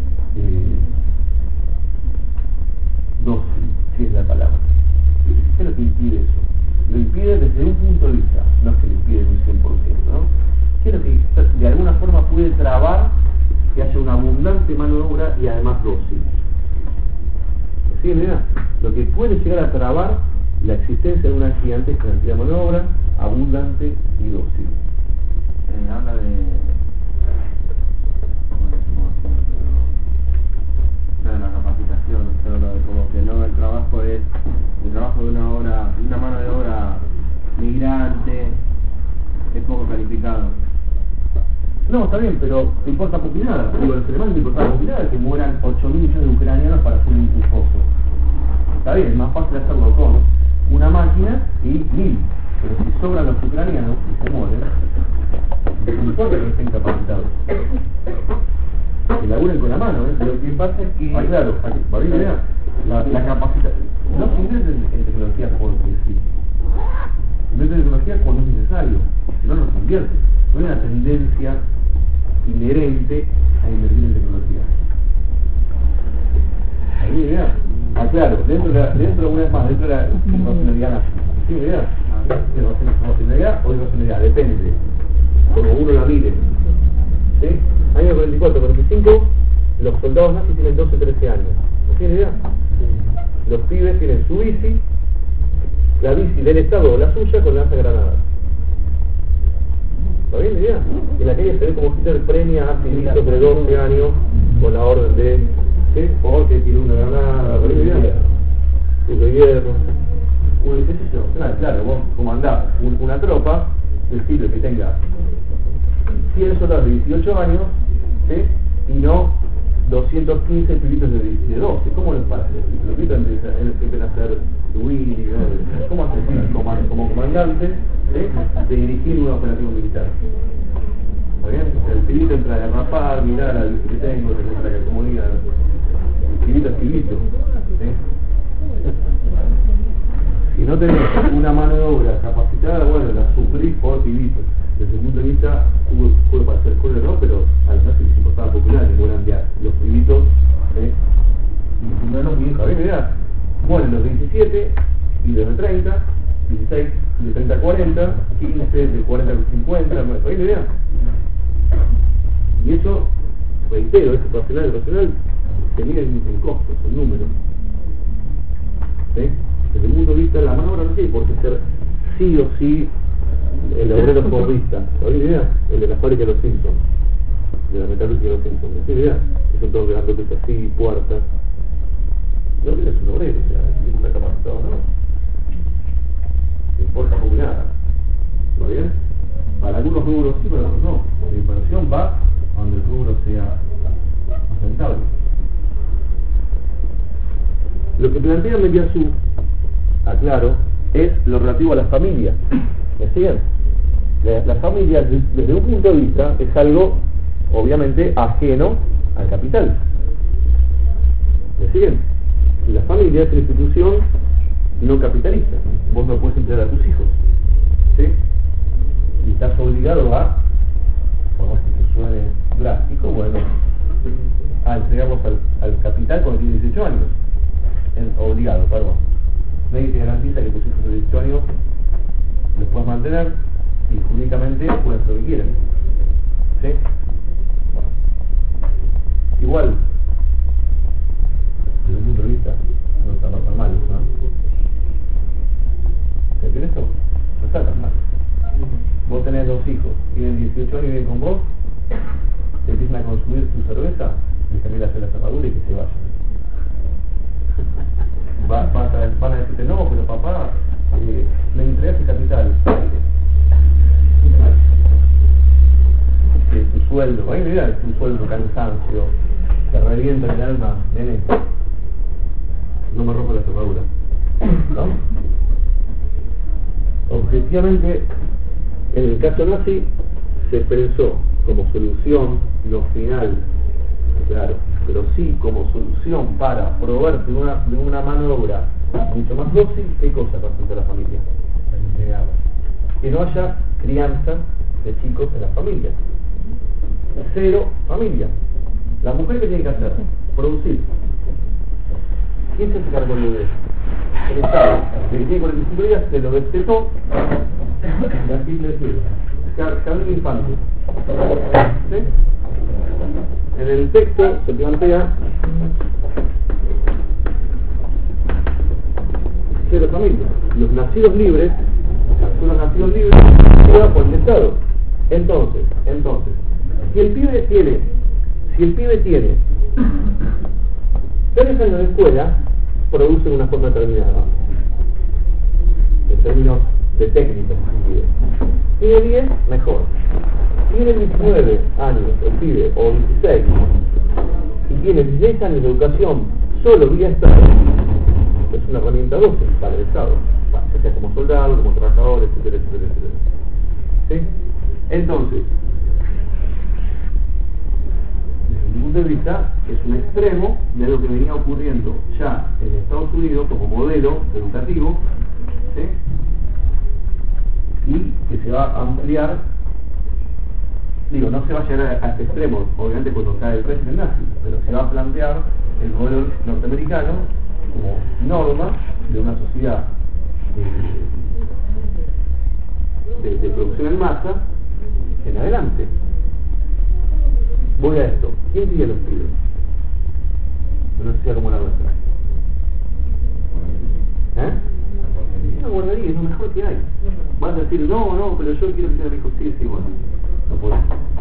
dócil? ¿Qué es la palabra? ¿Qué es lo que impide eso? Lo impide desde un punto de vista, no es que lo impide en un 100%, ¿no? ¿Qué es lo que de alguna forma puede trabar que haya una abundante mano de obra y además dócil? ¿Sí, mira? Lo que puede llegar a trabar la existencia de una gigantesca cantidad de mano de obra abundante y dócil. Habla de la capacitación, o sea, como que no, el trabajo de una mano de obra migrante es poco calificado. No, está bien, pero te importa poco y nada. Digo, los alemanes te importa poco y nada que mueran 8.000 millones de ucranianos para hacer un foso. Está bien, es más fácil hacerlo con una máquina y 1000. Pero si sobran los ucranianos y se mueren, no importa que estén capacitados. Que laburen con la mano, ¿eh? Lo que pasa es que... Ah, claro, para ir idea, la capacitación. No se invierte en tecnología porque sí. Se invierte en tecnología cuando es necesario. Si no, no se invierte. No hay una tendencia inherente a invertir en tecnología. ¿Hay idea? Ah, claro, dentro una vez más, dentro de la racionalidad nazi. ¿Sí, idea? Racionalidad o irracionalidad, depende. Como uno la mire. ¿Sí? Año 44, 45, los soldados nazis tienen 12, 13 años. ¿No tienen idea? Los pibes tienen su bici, la bici del Estado o la suya con lanzagranadas. ¿Está bien la idea? En la calle se ve como Hitler premia a civiles de 12 años con la orden de... ¿sí? Porque tiró una granada, ¿está bien la idea? De hierro. ¿Qué sé yo? Claro, vos comandás una tropa, decirle que tenga 100 soldados de 18 años, ¿sí? Y no 215 pibitos de 12. ¿Cómo les pasa? Los pibitos empiezan a hacer Willy, ¿no? ¿Cómo haces como comandante, ¿sí? De dirigir un operativo militar? ¿Está bien? O sea, el pibito entra a derrapar, mirar a la bici que tengo, te muestra que comunica. El pibito es pibito, ¿sí? Si no tenés una mano de obra capacitada, bueno, la suplís por pibitos. Desde el punto de vista, puede parecer cruel, ¿no? Pero a los nazis les importaba popular, que fueran de los pibitos, y no los viejos. ¿Ven? Mirá, mueren los 17, y los de 30, 16, de 30 a 40, 15, de 40 a 50, ¿ven? Mirá. Y eso, reitero, es racional se mide en costos, en números. ¿Sí? Desde el punto de vista de la mano de obra no tiene por qué ser sí o sí el obrero forrista. ¿Hay idea? El de la fábrica de los Simpsons, de la metalúrgica de los Simpsons. ¿Hay idea? Que son todos grandotes así, puertas. No eres un obrero, o sea, si está capacitado, ¿no? No importa muy nada. ¿Va bien? Para algunos rubros sí, para otros no. La inversión va a donde el rubro sea rentable. Lo que plantea Mediasú, aclaro, es lo relativo a las familias. ¿Me siguen? La familia, desde un punto de vista, es algo, obviamente, ajeno al capital. ¿Me siguen? La familia es una institución no capitalista. Vos no puedes emplear a tus hijos. ¿Sí? Y estás obligado a, por más que te suene drástico, bueno, a entregarlos al capital cuando tienes 18 años. Obligado, perdón. Nadie te garantiza que tus hijos de 18 años los puedas mantener y jurídicamente pueden hacer lo que quieran. ¿Sí? Bueno. Igual, desde un punto de vista, no está tan mal, ¿no? ¿Se entiende esto? No está tan mal. Vos tenés 2 hijos, tienen 18 años y viven con vos, te empiezan a consumir tu cerveza, les cambias la cerradura y que se vayan. Van a decirte, no, pero papá, me entregas el capital. Tu sueldo, ahí mira, tu sueldo, cansancio, te revienta el alma, nene. No me rompo la cerradura. ¿No? Objetivamente, en el caso nazi, se pensó como solución, no final, claro, pero sí como solución para proveerte de una mano de obra mucho más dócil. ¿Qué cosa respecto a la familia? Que no haya crianza de chicos en la familia. 0 familia. La mujer, ¿qué tiene que hacer? Producir. ¿Quién se hace cargo del bebé? El Estado. El que tiene 45 días se lo destetó. Y así le sirve. Jardín infante. ¿Sí? En el texto se plantea 0 familia. Los nacidos libres son los nacidos libres por el Estado. Entonces, si el pibe tiene 3 años de escuela, produce de una forma determinada, en términos de técnicos. Tiene 10, mejor. Tiene 19 años el pibe, o 16, y tiene 16 años de educación solo vía Estado, es una herramienta dócil para el Estado. ya sea como soldado, como trabajador, etcétera, etcétera, etcétera. ¿Sí? Entonces, desde mi punto de vista, es un extremo de lo que venía ocurriendo ya en Estados Unidos como modelo educativo, ¿sí? Y que se va a ampliar, digo, no se va a llegar a este extremo, obviamente cuando cae el régimen nazi, pero se va a plantear el modelo norteamericano como norma de una sociedad de producción en masa en adelante. Voy a esto. ¿Quién pide los pibes? Una sociedad como la nuestra. Una guardería es lo mejor que hay. Vas a decir, no, pero yo quiero que sea mi hijo. Sí, bueno, no puedo.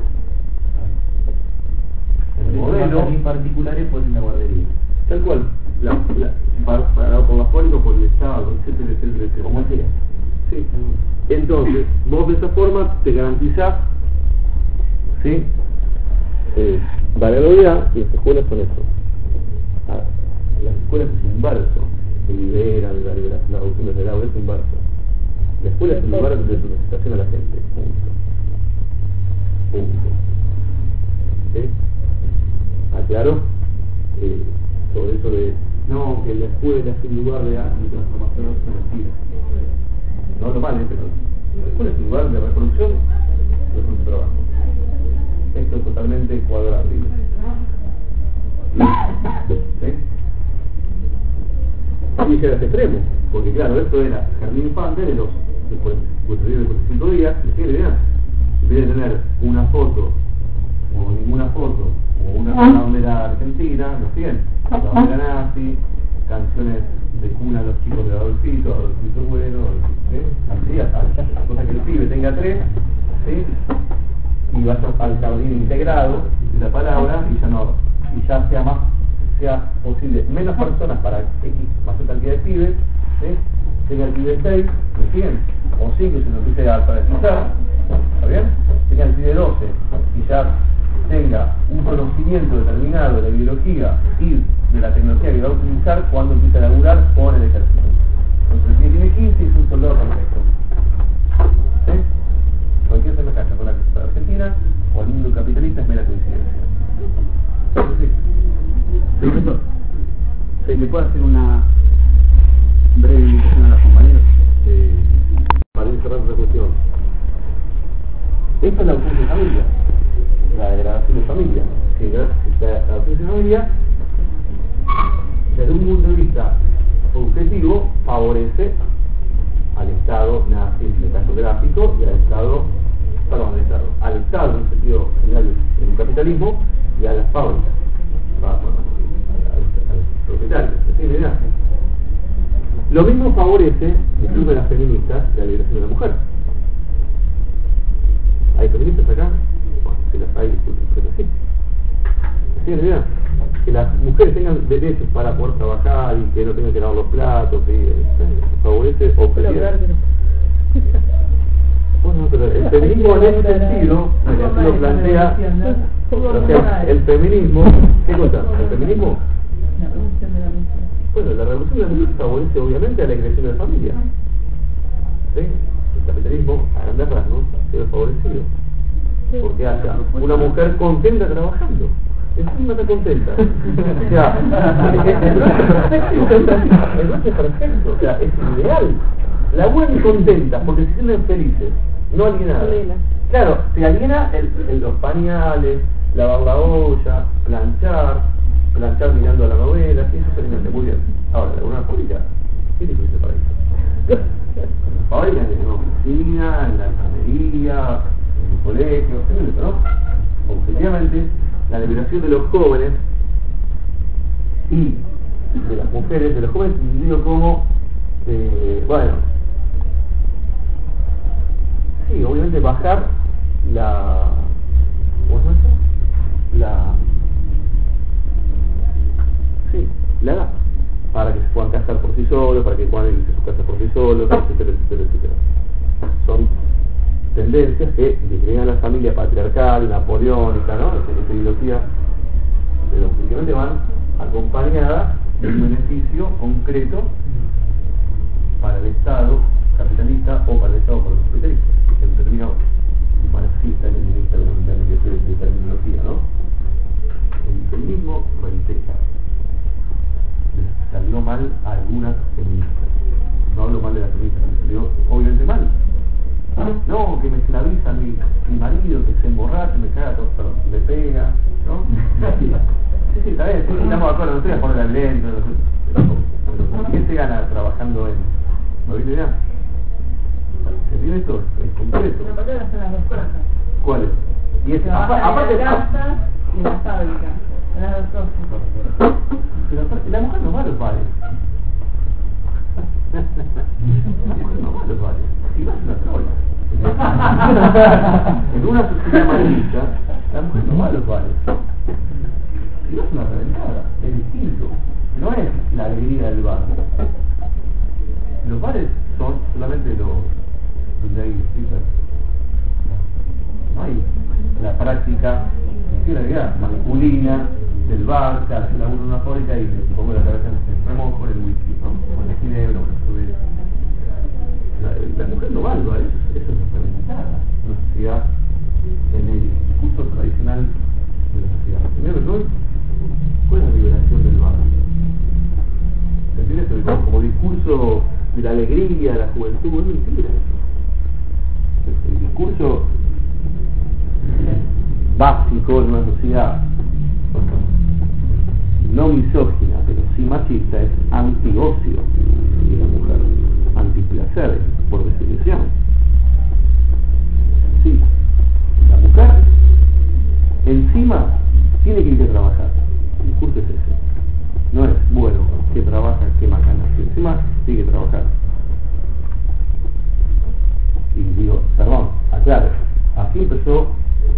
El modelo en particulares por una guardería. Tal cual, por la pública, por el Estado, etcétera, etcétera, etcétera. Como sea. Sí. Entonces, vos de esa forma te garantizás, ¿sí? Variabilidad, y las escuelas son eso. Las escuelas es inverso. Que liberan la reducción del grado, es inverso. La escuela es un lugar de socialización a la gente. Punto. ¿Sí? Aclaro sobre eso de no, que la escuela es un lugar de transformación, no es mentira. No lo vale, pero la escuela es un lugar de reproducción de su trabajo. Esto es totalmente cuadrático. ¿Sí? Y llega a este extremo, porque claro, esto era jardín infante de los 45 días, y fíjense bien, en vez de tener una foto, o ninguna foto, o una bandera argentina, ¿lo siguen? La bandera nazi, canciones de cuna a los chicos de Adolfito bueno, ¿sí? Así, cosa que el pibe tenga 3, ¿sí? Y vas al jardín integrado de la palabra y ya sea posible menos personas para X mayor cantidad de pibes, ¿sí? Tenga el pibe 6, ¿me siguen? O 5 si no empiece a alfabetizar, ¿está bien? Tenga el pibe 12 y ya tenga un conocimiento determinado de la biología y de la tecnología que va a utilizar cuando empiece a laburar o en el ejército. Entonces el pibe tiene 15 y es un soldado perfecto. ¿Sí? Cualquier semejanza con la Argentina o el mundo capitalista es mera coincidencia. Sí, profesor. ¿Le puedo hacer una breve invitación a los compañeros? Para ir cerrando la cuestión. Esta es la ausencia de familia, la degradación de familia. La ausencia de familia, desde un punto de vista objetivo, favorece al Estado nazi en el caso gráfico y al Estado en un sentido general en un capitalismo y a las fábricas, a los propietarios. ¿Sí? Lo mismo favorece el club de las feministas la liberación de la mujer. ¿Hay feministas acá? Bueno, si las hay, pues sí. ¿Sí? Que las mujeres tengan derechos para poder trabajar y que no tengan que lavar los platos, favorece objetivamente. Bueno, pero el feminismo en ese sentido, así lo plantea, o sea, el feminismo, ¿qué cosa? ¿El feminismo? La revolución de la mujer. Bueno, la revolución de la mujer favorece obviamente a la creación de la familia. ¿Sí? El capitalismo, a grandes rasgos, se ve favorecido. Porque haya una mujer contenta trabajando. Encima está contenta. O sea, el broche es perfecto. O sea, es ideal. Laburan y contentas porque se sienten felices, no alienadas. Claro, se aliena los pañales, lavar la olla, planchar mirando a la novela, y eso se alimenta muy bien. Ahora, en una fábrica, ¿qué tipo de paraíso? En la fábrica, en la oficina, en la enfermería, en el colegio, ¿no? Objetivamente, la liberación de los jóvenes y de las mujeres, de los jóvenes entendido como, sí, obviamente bajar la edad para que se puedan casar por sí solos, para que puedan irse a su casa por sí solos, etcétera, etcétera, etcétera. Son tendencias que describen la familia patriarcal, napoleónica, ¿no? Esta ideología de los que obviamente van acompañadas de un beneficio concreto para para el Estado capitalista o para el Estado para los capitalistas. En términos marxista, leninista, de terminología, ¿no? El feminismo, reitera, les salió mal a algunas feministas. No hablo mal de las feministas, me salió obviamente mal. No, que me esclaviza mi marido, que se emborracha, me caga todo, perdón, me pega, ¿no? Sí, está bien, sí, estamos de acuerdo, no estoy a poner al lento, pero ¿qué se gana trabajando en? ¿No viste ya? ¿Se entiende esto? Es concreto. La palabra son las dos cosas. ¿Cuáles? Y es, Trabajar en la casa y en la fábrica. Son las dos cosas. Pero aparte, la mujer no va a los bares. La mujer no va a los bares. Si vas a una trola. En una sociedad machista, la mujer no va a los bares. Si vas a una reventada, es distinto. No es la alegría del bar. Los bares son solamente donde hay strippers. No hay la práctica, en realidad, masculina del bar, que hace laburo en una fábrica y le pongo la cabeza en el remo con el whisky, ¿no? Con el ginebra, con el cerveza. La mujer no va al bar, eso es reventada. Una sociedad, en el discurso tradicional de la sociedad. Primero que todo, ¿cuál es la liberación del bar? ¿Se entiende esto? Como discurso de la alegría, de la juventud, es mentira eso. El discurso básico en una sociedad no misógina, pero sí machista, es anti-ocio de la mujer, anti-placer, por definición. Sí, la mujer encima tiene que ir a trabajar. El discurso es ese. No es, bueno, que trabaja, que macana, que encima tiene que trabajar. Y digo, perdón, aclaro, así empezó,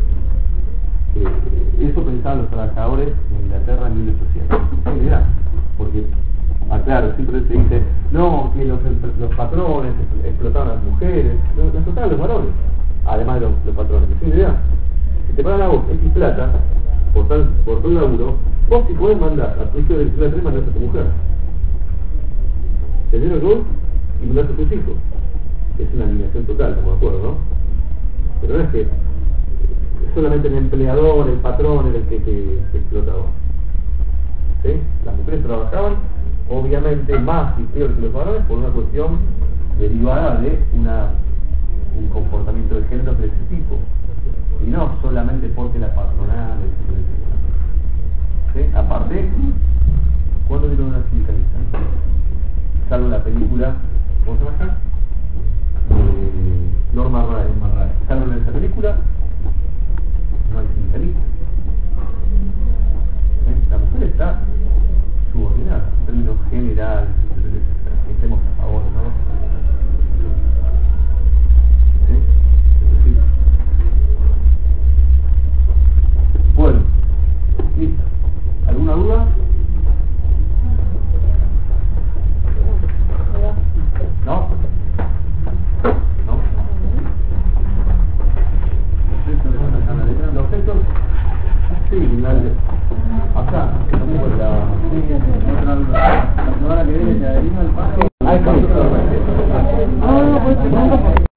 eso pensaban los trabajadores en Inglaterra en 1800. Sí, mirá, porque, aclaro, siempre se dice, no, que los patrones explotaban a las mujeres, las explotaban los varones, además de los patrones. Sí, mirá, si te pagan a vos X plata, por tal laburo, vos si podés mandar a tu hijo de la 3 mandás a tu mujer. Te dieron gol y mandás a tus hijos. Es una alineación total, estamos de acuerdo, ¿no? Pero no es que solamente el empleador, el patrón era el que explotaba. ¿Sí? Las mujeres trabajaban, obviamente, más y peor que los varones por una cuestión derivada de un comportamiento de género de ese tipo. Y no solamente porque la patronal, etc. ¿Sí? Aparte, ¿cuándo vieron una sindicalista? Salvo la película, ¿cómo se llama? Norma Rae. Salvo en esa película, no hay sindicalista. La mujer está subordinada, en términos generales, que estemos a favor, ¿no? ¿Sí? Sí. Bueno, listo. ¿Alguna duda? ¿No? Los gestos, sí, acá, la semana que viene te adherimos al paso.